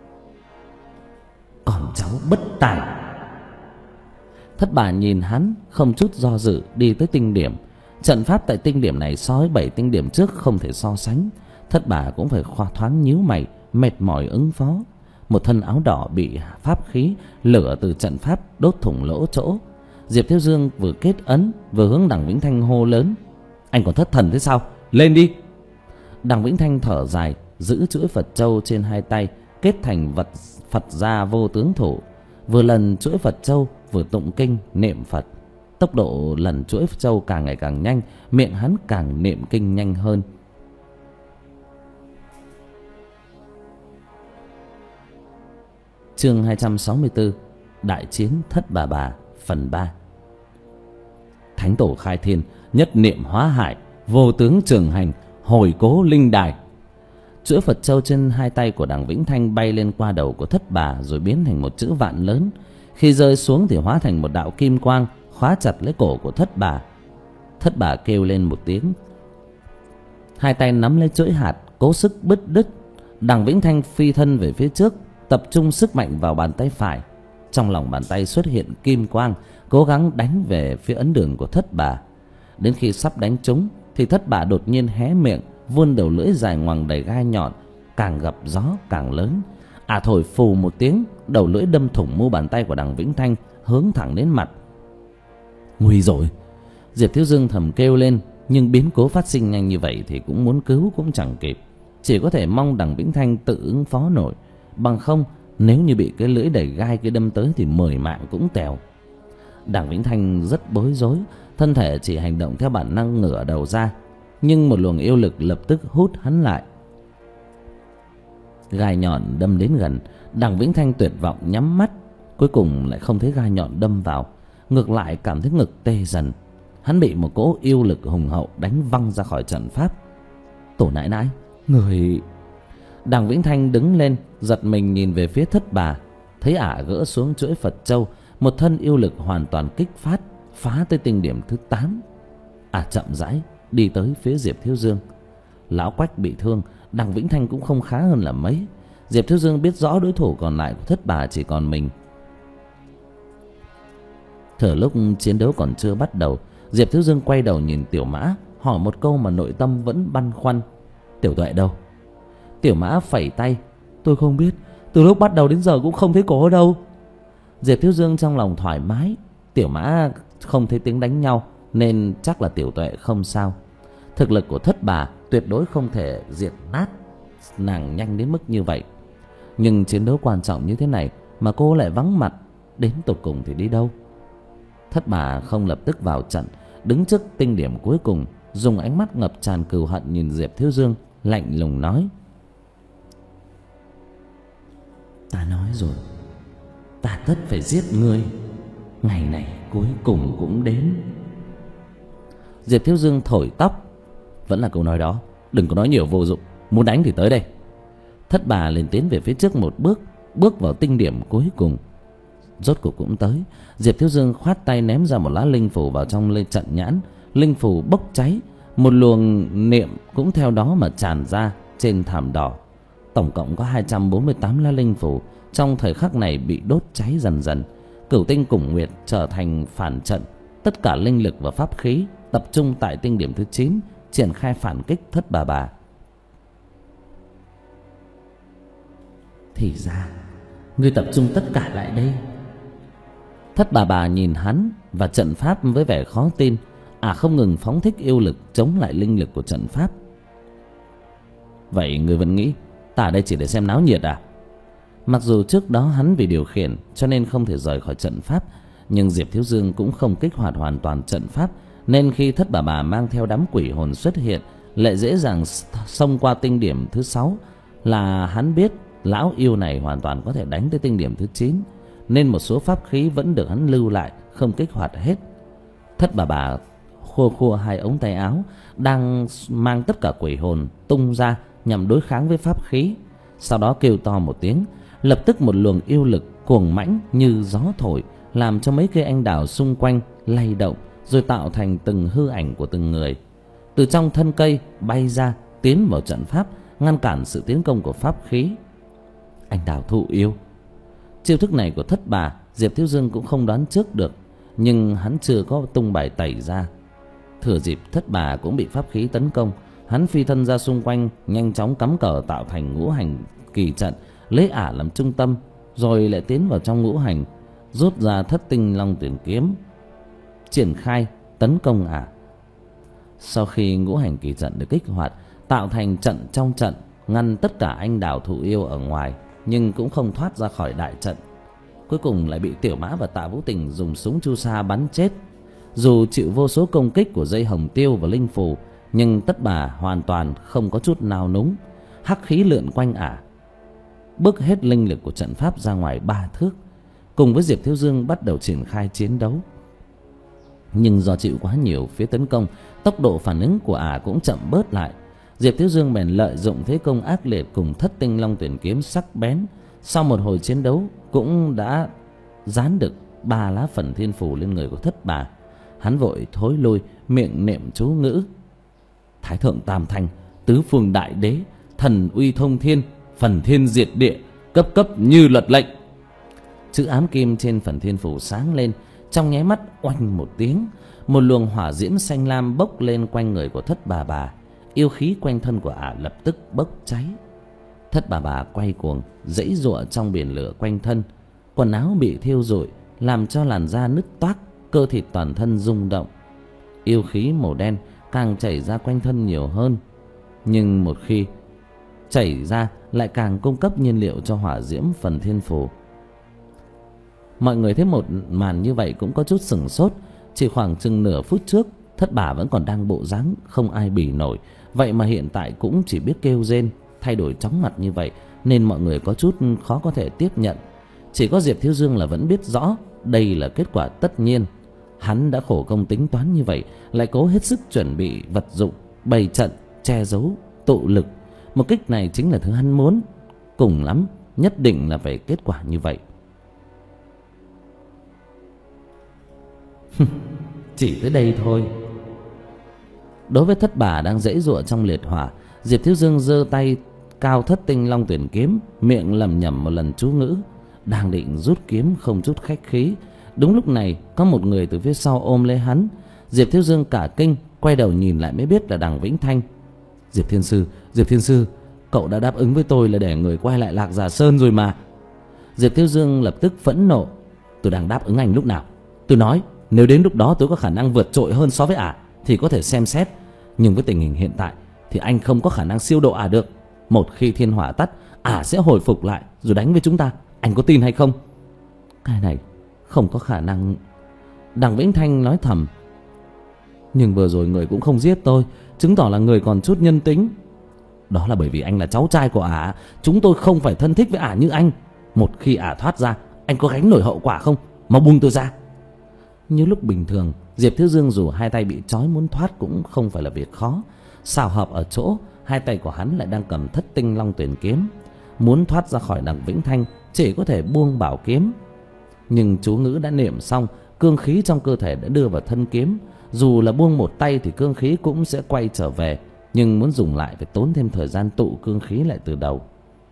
còn cháu bất tài. Thất Bà nhìn hắn không chút do dự đi tới tinh điểm. Trận pháp tại tinh điểm này so với bảy tinh điểm trước không thể so sánh. Thất Bà cũng phải khoa thoáng nhíu mày, mệt mỏi ứng phó. Một thân áo đỏ bị pháp khí lửa từ trận pháp đốt thủng lỗ chỗ. Diệp Thiếu Dương vừa kết ấn vừa hướng Đằng Vĩnh Thanh hô lớn: anh còn thất thần thế sao, lên đi. Đằng Vĩnh Thanh thở dài, giữ chuỗi Phật châu trên hai tay kết thành vật Phật gia vô tướng thủ, vừa lần chuỗi Phật châu vừa tụng kinh niệm Phật. Tốc độ lần chuỗi Phật châu càng ngày càng nhanh, miệng hắn càng niệm kinh nhanh hơn. Chương hai trăm sáu mươi tư, Đại chiến Thất Bà Bà phần ba. Thánh tổ khai thiên, nhất niệm hóa hải, vô tướng trường hành, hồi cố linh đài. Chuỗi Phật châu trên hai tay của Đằng Vĩnh Thanh bay lên qua đầu của Thất Bà rồi biến thành một chữ vạn lớn. Khi rơi xuống thì hóa thành một đạo kim quang khóa chặt lấy cổ của Thất Bà. Thất Bà kêu lên một tiếng, hai tay nắm lấy chuỗi hạt cố sức bứt đứt. Đằng Vĩnh Thanh phi thân về phía trước, tập trung sức mạnh vào bàn tay phải. Trong lòng bàn tay xuất hiện kim quang, cố gắng đánh về phía ấn đường của Thất Bà. Đến khi sắp đánh trúng thì Thất Bà đột nhiên hé miệng, vươn đầu lưỡi dài ngoằng đầy gai nhọn, càng gập gió càng lớn. À thổi phù một tiếng, đầu lưỡi đâm thủng mu bàn tay của Đằng Vĩnh Thanh, hướng thẳng đến mặt. Nguy rồi. Diệp Thiếu Dương thầm kêu lên, nhưng biến cố phát sinh nhanh như vậy thì cũng muốn cứu cũng chẳng kịp, chỉ có thể mong Đằng Vĩnh Thanh tự ứng phó nổi. Bằng không, nếu như bị cái lưỡi đầy gai kia đâm tới thì mười mạng cũng tèo. Đằng Vĩnh Thanh rất bối rối, thân thể chỉ hành động theo bản năng ngửa đầu ra, nhưng một luồng yêu lực lập tức hút hắn lại. Gai nhọn đâm đến gần, Đằng Vĩnh Thanh tuyệt vọng nhắm mắt, cuối cùng lại không thấy gai nhọn đâm vào. ngược lại cảm thấy ngực tê dần. Hắn bị một cỗ yêu lực hùng hậu đánh văng ra khỏi trận pháp. Tổ nãi nãi, người... Đằng Vĩnh Thanh đứng lên, giật mình nhìn về phía Thất Bà. Thấy ả gỡ xuống chuỗi Phật châu, một thân yêu lực hoàn toàn kích phát, phá tới tinh điểm thứ tám. Ả chậm rãi đi tới phía Diệp Thiếu Dương. Lão Quách bị thương, Đằng Vĩnh Thanh cũng không khá hơn là mấy. Diệp Thiếu Dương biết rõ đối thủ còn lại của Thất Bà chỉ còn mình. Thở lúc chiến đấu còn chưa bắt đầu, Diệp Thiếu Dương quay đầu nhìn Tiểu Mã, hỏi một câu mà nội tâm vẫn băn khoăn. Tiểu Tuệ đâu? Tiểu Mã phẩy tay. Tôi không biết, từ lúc bắt đầu đến giờ cũng không thấy cô ở đâu. Diệp Thiếu Dương trong lòng thoải mái. Tiểu Mã không thấy tiếng đánh nhau nên chắc là Tiểu Tuệ không sao. Thực lực của Thất Bà tuyệt đối không thể diệt nát nàng nhanh đến mức như vậy. Nhưng chiến đấu quan trọng như thế này mà cô lại vắng mặt, đến tột cùng thì đi đâu? Thất Bà không lập tức vào trận, đứng trước tinh điểm cuối cùng, dùng ánh mắt ngập tràn cừu hận nhìn Diệp Thiếu Dương, lạnh lùng nói: Ta nói rồi, ta tất phải giết ngươi. Ngày này cuối cùng cũng đến. Diệp Thiếu Dương thổi tóc. Vẫn là câu nói đó, đừng có nói nhiều vô dụng, muốn đánh thì tới đây. Thất Bà liền tiến về phía trước một bước, bước vào tinh điểm cuối cùng. Rốt cuộc cũng tới. Diệp Thiếu Dương khoát tay ném ra một lá linh phù vào trong lên trận nhãn. Linh phù bốc cháy, một luồng niệm cũng theo đó mà tràn ra trên thảm đỏ. Tổng cộng có hai trăm bốn mươi tám lá linh phù trong thời khắc này bị đốt cháy dần dần. Cửu tinh Củng Nguyệt trở thành phản trận. Tất cả linh lực và pháp khí tập trung tại tinh điểm thứ chín, triển khai phản kích Thất Bà Bà. Thì ra ngươi tập trung tất cả lại đây. Thất Bà Bà nhìn hắn và trận pháp với vẻ khó tin. À không ngừng phóng thích yêu lực chống lại linh lực của trận pháp. Vậy ngươi vẫn nghĩ ta ở đây chỉ để xem náo nhiệt à? Mặc dù trước đó hắn vì điều khiển cho nên không thể rời khỏi trận pháp, nhưng Diệp Thiếu Dương cũng không kích hoạt hoàn toàn trận pháp, nên khi Thất Bà Bà mang theo đám quỷ hồn xuất hiện, lại dễ dàng xông qua tinh điểm thứ sáu. Là hắn biết lão yêu này hoàn toàn có thể đánh tới tinh điểm thứ chín, nên một số pháp khí vẫn được hắn lưu lại, không kích hoạt hết. Thất Bà Bà khua khua hai ống tay áo, đang mang tất cả quỷ hồn tung ra nhằm đối kháng với pháp khí. Sau đó kêu to một tiếng, lập tức một luồng yêu lực cuồng mãnh như gió thổi, làm cho mấy cây anh đào xung quanh lay động, rồi tạo thành từng hư ảnh của từng người từ trong thân cây bay ra, tiến vào trận pháp, ngăn cản sự tiến công của pháp khí. Anh đào thụ yêu. Chiêu thức này của Thất Bà, Diệp Thiếu Dương cũng không đoán trước được, nhưng hắn chưa có tung bài tẩy ra. Thừa dịp Thất Bà cũng bị pháp khí tấn công, hắn phi thân ra xung quanh, nhanh chóng cắm cờ tạo thành ngũ hành kỳ trận, lấy ả làm trung tâm, rồi lại tiến vào trong ngũ hành, rút ra Thất Tinh Long Tuyển Kiếm, triển khai tấn công ả. Sau khi ngũ hành kỳ trận được kích hoạt, tạo thành trận trong trận, ngăn tất cả anh đào thụ yêu ở ngoài, nhưng cũng không thoát ra khỏi đại trận. Cuối cùng lại bị Tiểu Mã và Tạ Vũ Tình dùng súng chu sa bắn chết. Dù chịu vô số công kích của dây hồng tiêu và linh phù, nhưng Tất Bà hoàn toàn không có chút nào núng. Hắc khí lượn quanh ả, bước hết linh lực của trận pháp ra ngoài ba thước, cùng với Diệp Thiếu Dương bắt đầu triển khai chiến đấu. Nhưng do chịu quá nhiều phía tấn công, tốc độ phản ứng của ả cũng chậm bớt lại. Diệp Thiếu Dương bèn lợi dụng thế công ác liệt cùng Thất Tinh Long Tuyển Kiếm sắc bén. Sau một hồi chiến đấu cũng đã dán được ba lá phần thiên phù lên người của Thất Bà. Hắn vội thối lui, miệng niệm chú ngữ: Thái thượng tam thanh, tứ phương đại đế, thần uy thông thiên, phần thiên diệt địa, cấp cấp như luật lệnh. Chữ ám kim trên phần thiên phù sáng lên, trong nháy mắt oanh một tiếng, một luồng hỏa diễm xanh lam bốc lên quanh người của Thất Bà Bà. Yêu khí quanh thân của ả lập tức bốc cháy. Thất Bà Bà quay cuồng, giãy giụa trong biển lửa quanh thân. Quần áo bị thiêu rụi, làm cho làn da nứt toác, cơ thịt toàn thân rung động. Yêu khí màu đen càng chảy ra quanh thân nhiều hơn, nhưng một khi chảy ra lại càng cung cấp nhiên liệu cho hỏa diễm phần thiên phù. Mọi người thấy một màn như vậy cũng có chút sửng sốt. Chỉ khoảng chừng nửa phút trước, Thất Bà vẫn còn đang bộ dáng không ai bì nổi, vậy mà hiện tại cũng chỉ biết kêu rên, thay đổi chóng mặt như vậy, nên mọi người có chút khó có thể tiếp nhận. Chỉ có Diệp Thiếu Dương là vẫn biết rõ đây là kết quả tất nhiên Hắn đã khổ công tính toán như vậy, lại cố hết sức chuẩn bị vật dụng, bày trận, che giấu, tụ lực. Một kích này chính là thứ hắn muốn. Cùng lắm, nhất định là phải kết quả như vậy. Chỉ tới đây thôi. Đối với thất bà đang giãy giụa trong liệt hỏa, Diệp Thiếu Dương giơ tay cao thất tinh long tuyển kiếm, miệng lẩm nhẩm một lần chú ngữ, đang định rút kiếm không chút khách khí. Đúng lúc này có một người từ phía sau ôm lấy hắn. Diệp Thiếu Dương cả kinh, quay đầu nhìn lại mới biết là Đằng Vĩnh Thanh. Diệp Thiên Sư, Diệp Thiên Sư, cậu đã đáp ứng với tôi là để người quay lại Lạc Già Sơn rồi mà. Diệp Thiếu Dương lập tức phẫn nộ. Tôi đang đáp ứng anh lúc nào? Tôi nói nếu đến lúc đó tôi có khả năng vượt trội hơn so với ả thì có thể xem xét, nhưng với tình hình hiện tại thì anh không có khả năng siêu độ ả được. Một khi thiên hỏa tắt, ả sẽ hồi phục lại rồi đánh với chúng ta. Anh có tin hay không? Cái này không có khả năng. Đằng Vĩnh Thanh nói thầm. Nhưng vừa rồi người cũng không giết tôi, chứng tỏ là người còn chút nhân tính. Đó là bởi vì anh là cháu trai của ả. Chúng tôi không phải thân thích với ả như anh. Một khi ả thoát ra, anh có gánh nổi hậu quả không? Mau buông tôi ra. Như lúc bình thường, Diệp Thiếu Dương dù hai tay bị trói muốn thoát cũng không phải là việc khó. Xảo hợp ở chỗ hai tay của hắn lại đang cầm thất tinh long tuyển kiếm. Muốn thoát ra khỏi Đằng Vĩnh Thanh chỉ có thể buông bảo kiếm. Nhưng chú ngữ đã niệm xong, cương khí trong cơ thể đã đưa vào thân kiếm. Dù là buông một tay thì cương khí cũng sẽ quay trở về, nhưng muốn dùng lại phải tốn thêm thời gian tụ cương khí lại từ đầu.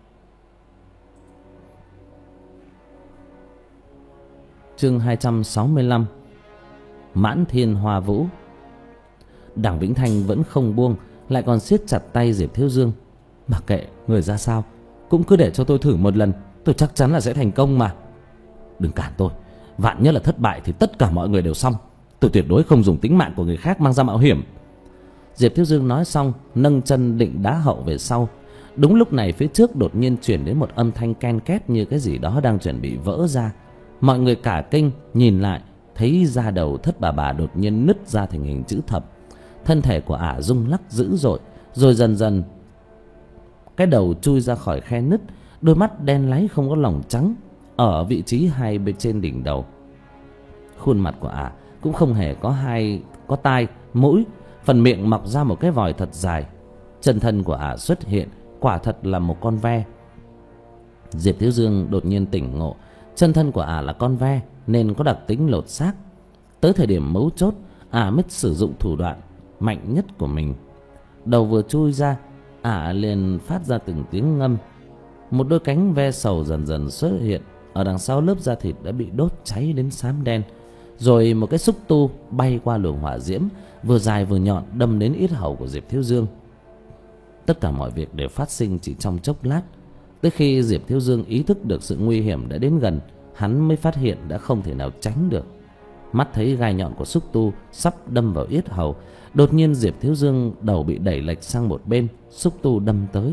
Chương hai trăm sáu mươi lăm. Mãn Thiên Hoa Vũ. Đằng Vĩnh Thanh vẫn không buông, lại còn siết chặt tay Diệp Thiếu Dương. Mặc kệ người ra sao, cũng cứ để cho tôi thử một lần, tôi chắc chắn là sẽ thành công mà. Đừng cản tôi, vạn nhất là thất bại thì tất cả mọi người đều xong. Tôi tuyệt đối không dùng tính mạng của người khác mang ra mạo hiểm. Diệp Thiếu Dương nói xong, nâng chân định đá hậu về sau. Đúng lúc này phía trước đột nhiên chuyển đến một âm thanh ken két như cái gì đó đang chuẩn bị vỡ ra. Mọi người cả kinh nhìn lại, thấy da đầu thất bà bà đột nhiên nứt ra thành hình chữ thập. Thân thể của ả rung lắc dữ dội, rồi dần dần cái đầu chui ra khỏi khe nứt. Đôi mắt đen láy không có lồng trắng ở vị trí hai bên trên đỉnh đầu. Khuôn mặt của ả cũng không hề có hai có tai, mũi, phần miệng mọc ra một cái vòi thật dài. Chân thân của ả xuất hiện, quả thật là một con ve. Diệp Thiếu Dương đột nhiên tỉnh ngộ, chân thân của ả là con ve nên có đặc tính lột xác. Tới thời điểm mấu chốt, ả mới sử dụng thủ đoạn mạnh nhất của mình. Đầu vừa chui ra, ả liền phát ra từng tiếng ngâm. Một đôi cánh ve sầu dần dần xuất hiện ở đằng sau lớp da thịt đã bị đốt cháy đến xám đen. Rồi một cái xúc tu bay qua luồng hỏa diễm, vừa dài vừa nhọn đâm đến yết hầu của Diệp Thiếu Dương. Tất cả mọi việc đều phát sinh chỉ trong chốc lát. Tới khi Diệp Thiếu Dương ý thức được sự nguy hiểm đã đến gần, hắn mới phát hiện đã không thể nào tránh được. Mắt thấy gai nhọn của xúc tu sắp đâm vào yết hầu, đột nhiên Diệp Thiếu Dương đầu bị đẩy lệch sang một bên, xúc tu đâm tới.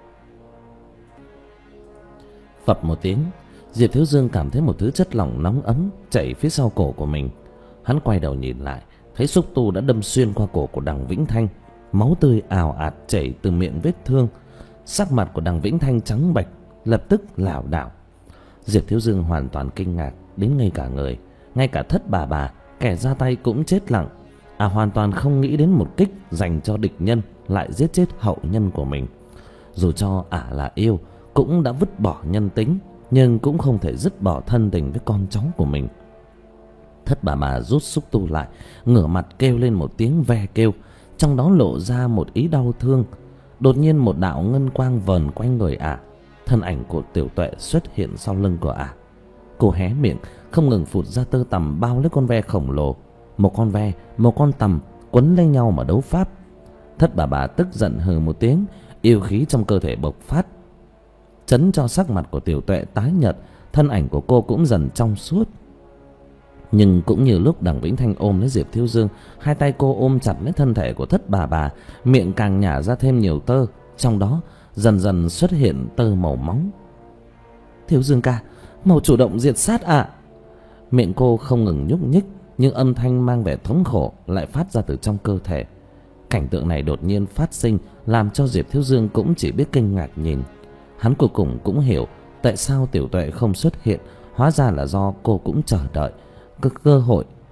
Phập một tiếng, Diệp Thiếu Dương cảm thấy một thứ chất lỏng nóng ấm chảy phía sau cổ của mình. Hắn quay đầu nhìn lại, thấy xúc tu đã đâm xuyên qua cổ của Đằng Vĩnh Thanh. Máu tươi ào ạt chảy từ miệng vết thương. Sắc mặt của Đằng Vĩnh Thanh trắng bệch, lập tức lảo đảo. Diệp Thiếu Dương hoàn toàn kinh ngạc đến ngây cả người. Ngay cả thất bà bà, kẻ ra tay cũng chết lặng. À hoàn toàn không nghĩ đến một kích dành cho địch nhân lại giết chết hậu nhân của mình. Dù cho ả là yêu, cũng đã vứt bỏ nhân tính, nhưng cũng không thể dứt bỏ thân tình với con cháu của mình. Thất bà bà rút xúc tu lại, ngửa mặt kêu lên một tiếng ve kêu, trong đó lộ ra một ý đau thương. Đột nhiên một đạo ngân quang vờn quanh người ả. Thân ảnh của Tiểu Tuệ xuất hiện sau lưng của ả. Cô hé miệng, không ngừng phụt ra tơ tằm bao lấy con ve khổng lồ. Một con ve, một con tằm quấn lấy nhau mà đấu pháp. Thất bà bà tức giận hừ một tiếng, yêu khí trong cơ thể bộc phát, chấn cho sắc mặt của Tiểu Tuệ tái nhợt. Thân ảnh của cô cũng dần trong suốt. Nhưng cũng như lúc Đằng Vĩnh Thanh ôm lấy Diệp Thiếu Dương, hai tay cô ôm chặt lấy thân thể của thất bà bà, miệng càng nhả ra thêm nhiều tơ, trong đó dần dần xuất hiện tơ màu máu. Thiếu Dương ca, mau chủ động diệt sát ạ. À. Miệng cô không ngừng nhúc nhích, nhưng âm thanh mang vẻ thống khổ lại phát ra từ trong cơ thể. Cảnh tượng này đột nhiên phát sinh làm cho Diệp Thiếu Dương cũng chỉ biết kinh ngạc nhìn. Hắn cuối cùng cũng hiểu tại sao Tiểu Tuệ không xuất hiện, hóa ra là do cô cũng chờ đợi cơ, cơ hội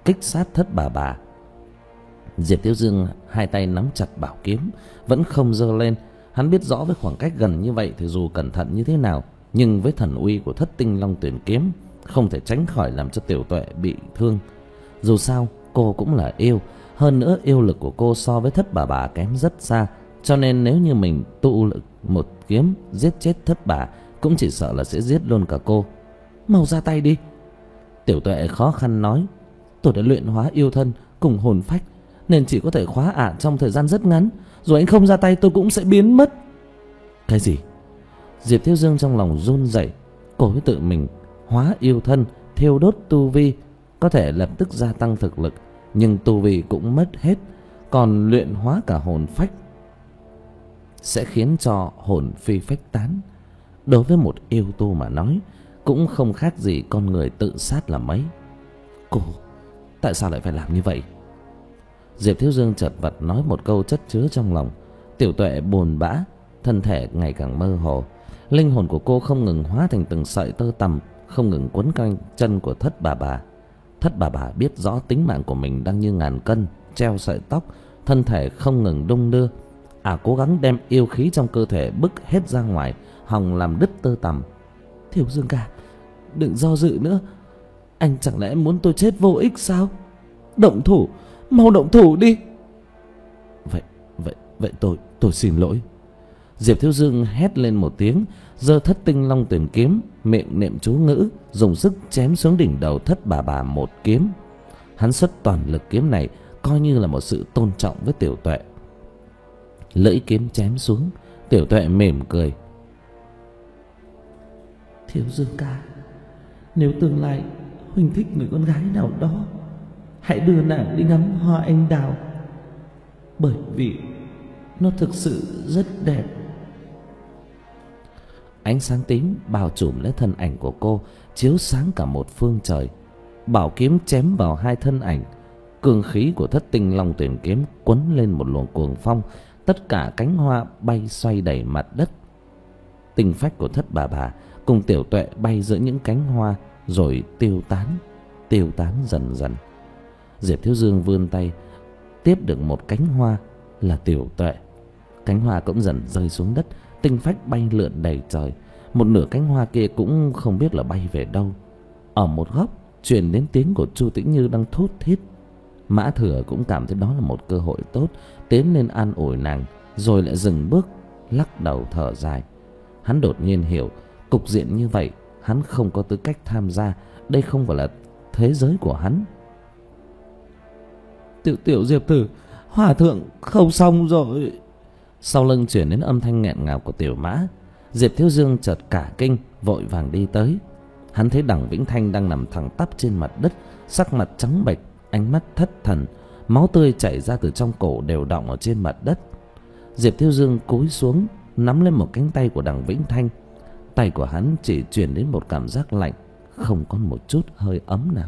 kích sát thất bà bà. Diệp Thiếu Dương hai tay nắm chặt bảo kiếm, vẫn không giơ lên. Hắn biết rõ với khoảng cách gần như vậy thì dù cẩn thận như thế nào, nhưng với thần uy của thất tinh long tuyển kiếm, không thể tránh khỏi làm cho Tiểu Tuệ bị thương. Dù sao cô cũng là yêu, hơn nữa yêu lực của cô so với thất bà bà kém rất xa, cho nên nếu như mình tụ lực một kiếm giết chết thất bà, cũng chỉ sợ là sẽ giết luôn cả cô. Mau ra tay đi. Tiểu Tuệ khó khăn nói, tôi đã luyện hóa yêu thân cùng hồn phách, nên chỉ có thể khóa ả trong thời gian rất ngắn, rồi anh không ra tay tôi cũng sẽ biến mất. Cái gì? Diệp Thiếu Dương trong lòng run rẩy. Cô ấy tự mình hóa yêu thân, thiêu đốt tu vi, có thể lập tức gia tăng thực lực, nhưng tu vi cũng mất hết. Còn luyện hóa cả hồn phách sẽ khiến cho hồn phi phách tán. Đối với một yêu tu mà nói, cũng không khác gì con người tự sát là mấy. Cô, tại sao lại phải làm như vậy? Diệp Thiếu Dương chợt vật nói một câu chất chứa trong lòng. Tiểu Tuệ buồn bã, thân thể ngày càng mơ hồ. Linh hồn của cô không ngừng hóa thành từng sợi tơ tằm, không ngừng quấn quanh chân của thất bà bà. Thất bà bà biết rõ tính mạng của mình đang như ngàn cân treo sợi tóc, thân thể không ngừng đung đưa. À cố gắng đem yêu khí trong cơ thể bức hết ra ngoài, hòng làm đứt tơ tằm. Thiếu Dương ca, đừng do dự nữa. Anh chẳng lẽ muốn tôi chết vô ích sao? Động thủ, mau động thủ đi. Vậy, vậy, vậy tôi, tôi xin lỗi. Diệp Thiếu Dương hét lên một tiếng, giơ thất tinh long tuyển kiếm, miệng niệm chú ngữ, dùng sức chém xuống đỉnh đầu thất bà bà một kiếm. Hắn xuất toàn lực kiếm này coi như là một sự tôn trọng với Tiểu Tuệ. Lưỡi kiếm chém xuống, Tiểu Tuệ mỉm cười. Thiếu Dương ca, nếu tương lai huynh thích người con gái nào đó, hãy đưa nàng đi ngắm hoa anh đào, bởi vì nó thực sự rất đẹp. Ánh sáng tím bao trùm lấy thân ảnh của cô, chiếu sáng cả một phương trời. Bảo kiếm chém vào hai thân ảnh, cương khí của thất tinh long tuyển kiếm quấn lên một luồng cuồng phong, tất cả cánh hoa bay xoay đầy mặt đất. Tinh phách của thất bà bà cùng Tiểu Tuệ bay giữa những cánh hoa, rồi tiêu tán, tiêu tán dần dần. Diệp Thiếu Dương vươn tay tiếp được một cánh hoa là Tiểu Tuệ. Cánh hoa cũng dần rơi xuống đất, tinh phách bay lượn đầy trời. Một nửa cánh hoa kia cũng không biết là bay về đâu. Ở một góc truyền đến tiếng của Chu Tĩnh Như đang thút thít. Mã Thừa cũng cảm thấy đó là một cơ hội tốt, tiến lên an ủi nàng, rồi lại dừng bước, lắc đầu thở dài. Hắn đột nhiên hiểu, cục diện như vậy hắn không có tư cách tham gia, đây không phải là thế giới của hắn. Tiểu tiểu Diệp tử, hòa thượng không xong rồi. Sau lưng chuyển đến âm thanh nghẹn ngào của Tiểu Mã. Diệp Thiếu Dương chợt cả kinh, vội vàng đi tới. Hắn thấy Đằng Vĩnh Thanh đang nằm thẳng tắp trên mặt đất, sắc mặt trắng bệch, ánh mắt thất thần, máu tươi chảy ra từ trong cổ đều đọng ở trên mặt đất. Diệp Thiếu Dương cúi xuống, nắm lên một cánh tay của Đằng Vĩnh Thanh. Tay của hắn chỉ truyền đến một cảm giác lạnh, không có một chút hơi ấm nào.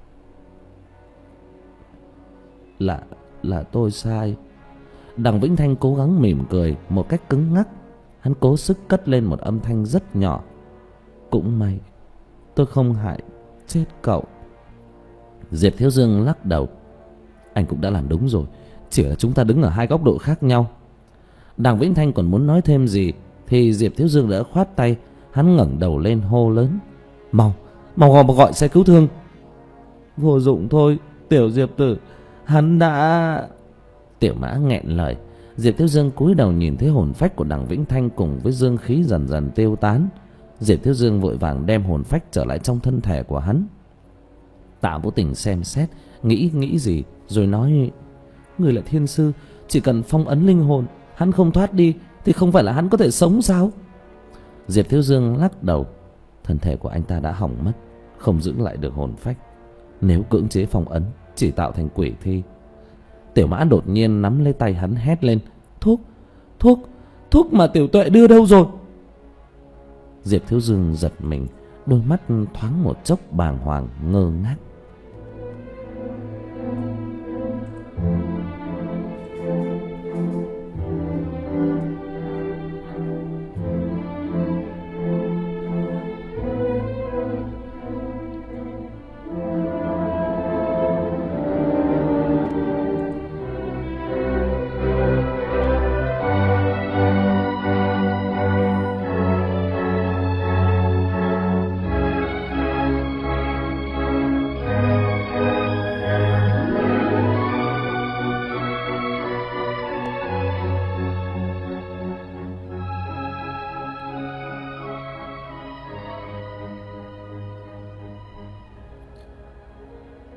Là, là tôi sai. Đằng Vĩnh Thanh cố gắng mỉm cười một cách cứng ngắc. Hắn cố sức cất lên một âm thanh rất nhỏ. Cũng may tôi không hại chết cậu. Diệp Thiếu Dương lắc đầu. Anh cũng đã làm đúng rồi, chỉ là chúng ta đứng ở hai góc độ khác nhau. Đằng Vĩnh Thanh còn muốn nói thêm gì thì Diệp Thiếu Dương đã khoát tay. Hắn ngẩng đầu lên hô lớn. Mau, mau gọi, gọi xe cứu thương. Vô dụng thôi, tiểu Diệp tử, hắn đã... Tiểu Mã nghẹn lời. Diệp Thiếu Dương cúi đầu nhìn thấy hồn phách của Đằng Vĩnh Thanh cùng với dương khí dần dần tiêu tán. Diệp Thiếu Dương vội vàng đem hồn phách trở lại trong thân thể của hắn. Tạ Vũ Tình xem xét, nghĩ nghĩ gì rồi nói: Người là thiên sư, chỉ cần phong ấn linh hồn, hắn không thoát đi thì không phải là hắn có thể sống sao? Diệp Thiếu Dương lắc đầu. Thân thể của anh ta đã hỏng mất, không giữ lại được hồn phách. Nếu cưỡng chế phong ấn chỉ tạo thành quỷ thi. Tiểu Mã đột nhiên nắm lấy tay hắn hét lên: Thuốc, thuốc, thuốc mà Tiểu Tuệ đưa đâu rồi? Diệp Thiếu Dương giật mình, đôi mắt thoáng một chốc bàng hoàng ngơ ngác.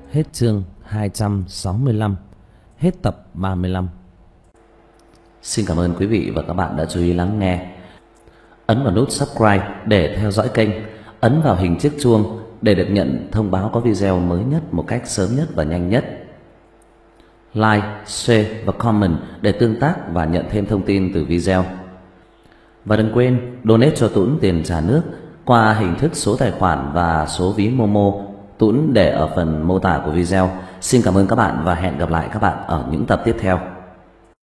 Hết chương hai trăm sáu mươi lăm. Hết tập ba mươi lăm. Xin cảm ơn quý vị và các bạn đã chú ý lắng nghe. Ấn vào nút subscribe để theo dõi kênh. Ấn vào hình chiếc chuông để được nhận thông báo có video mới nhất một cách sớm nhất và nhanh nhất. Like, share và comment để tương tác và nhận thêm thông tin từ video. Và đừng quên donate cho Tuấn tiền trả nước qua hình thức số tài khoản và số ví Momo. Tuấn để ở phần mô tả của video. Xin cảm ơn các bạn và hẹn gặp lại các bạn ở những tập tiếp theo.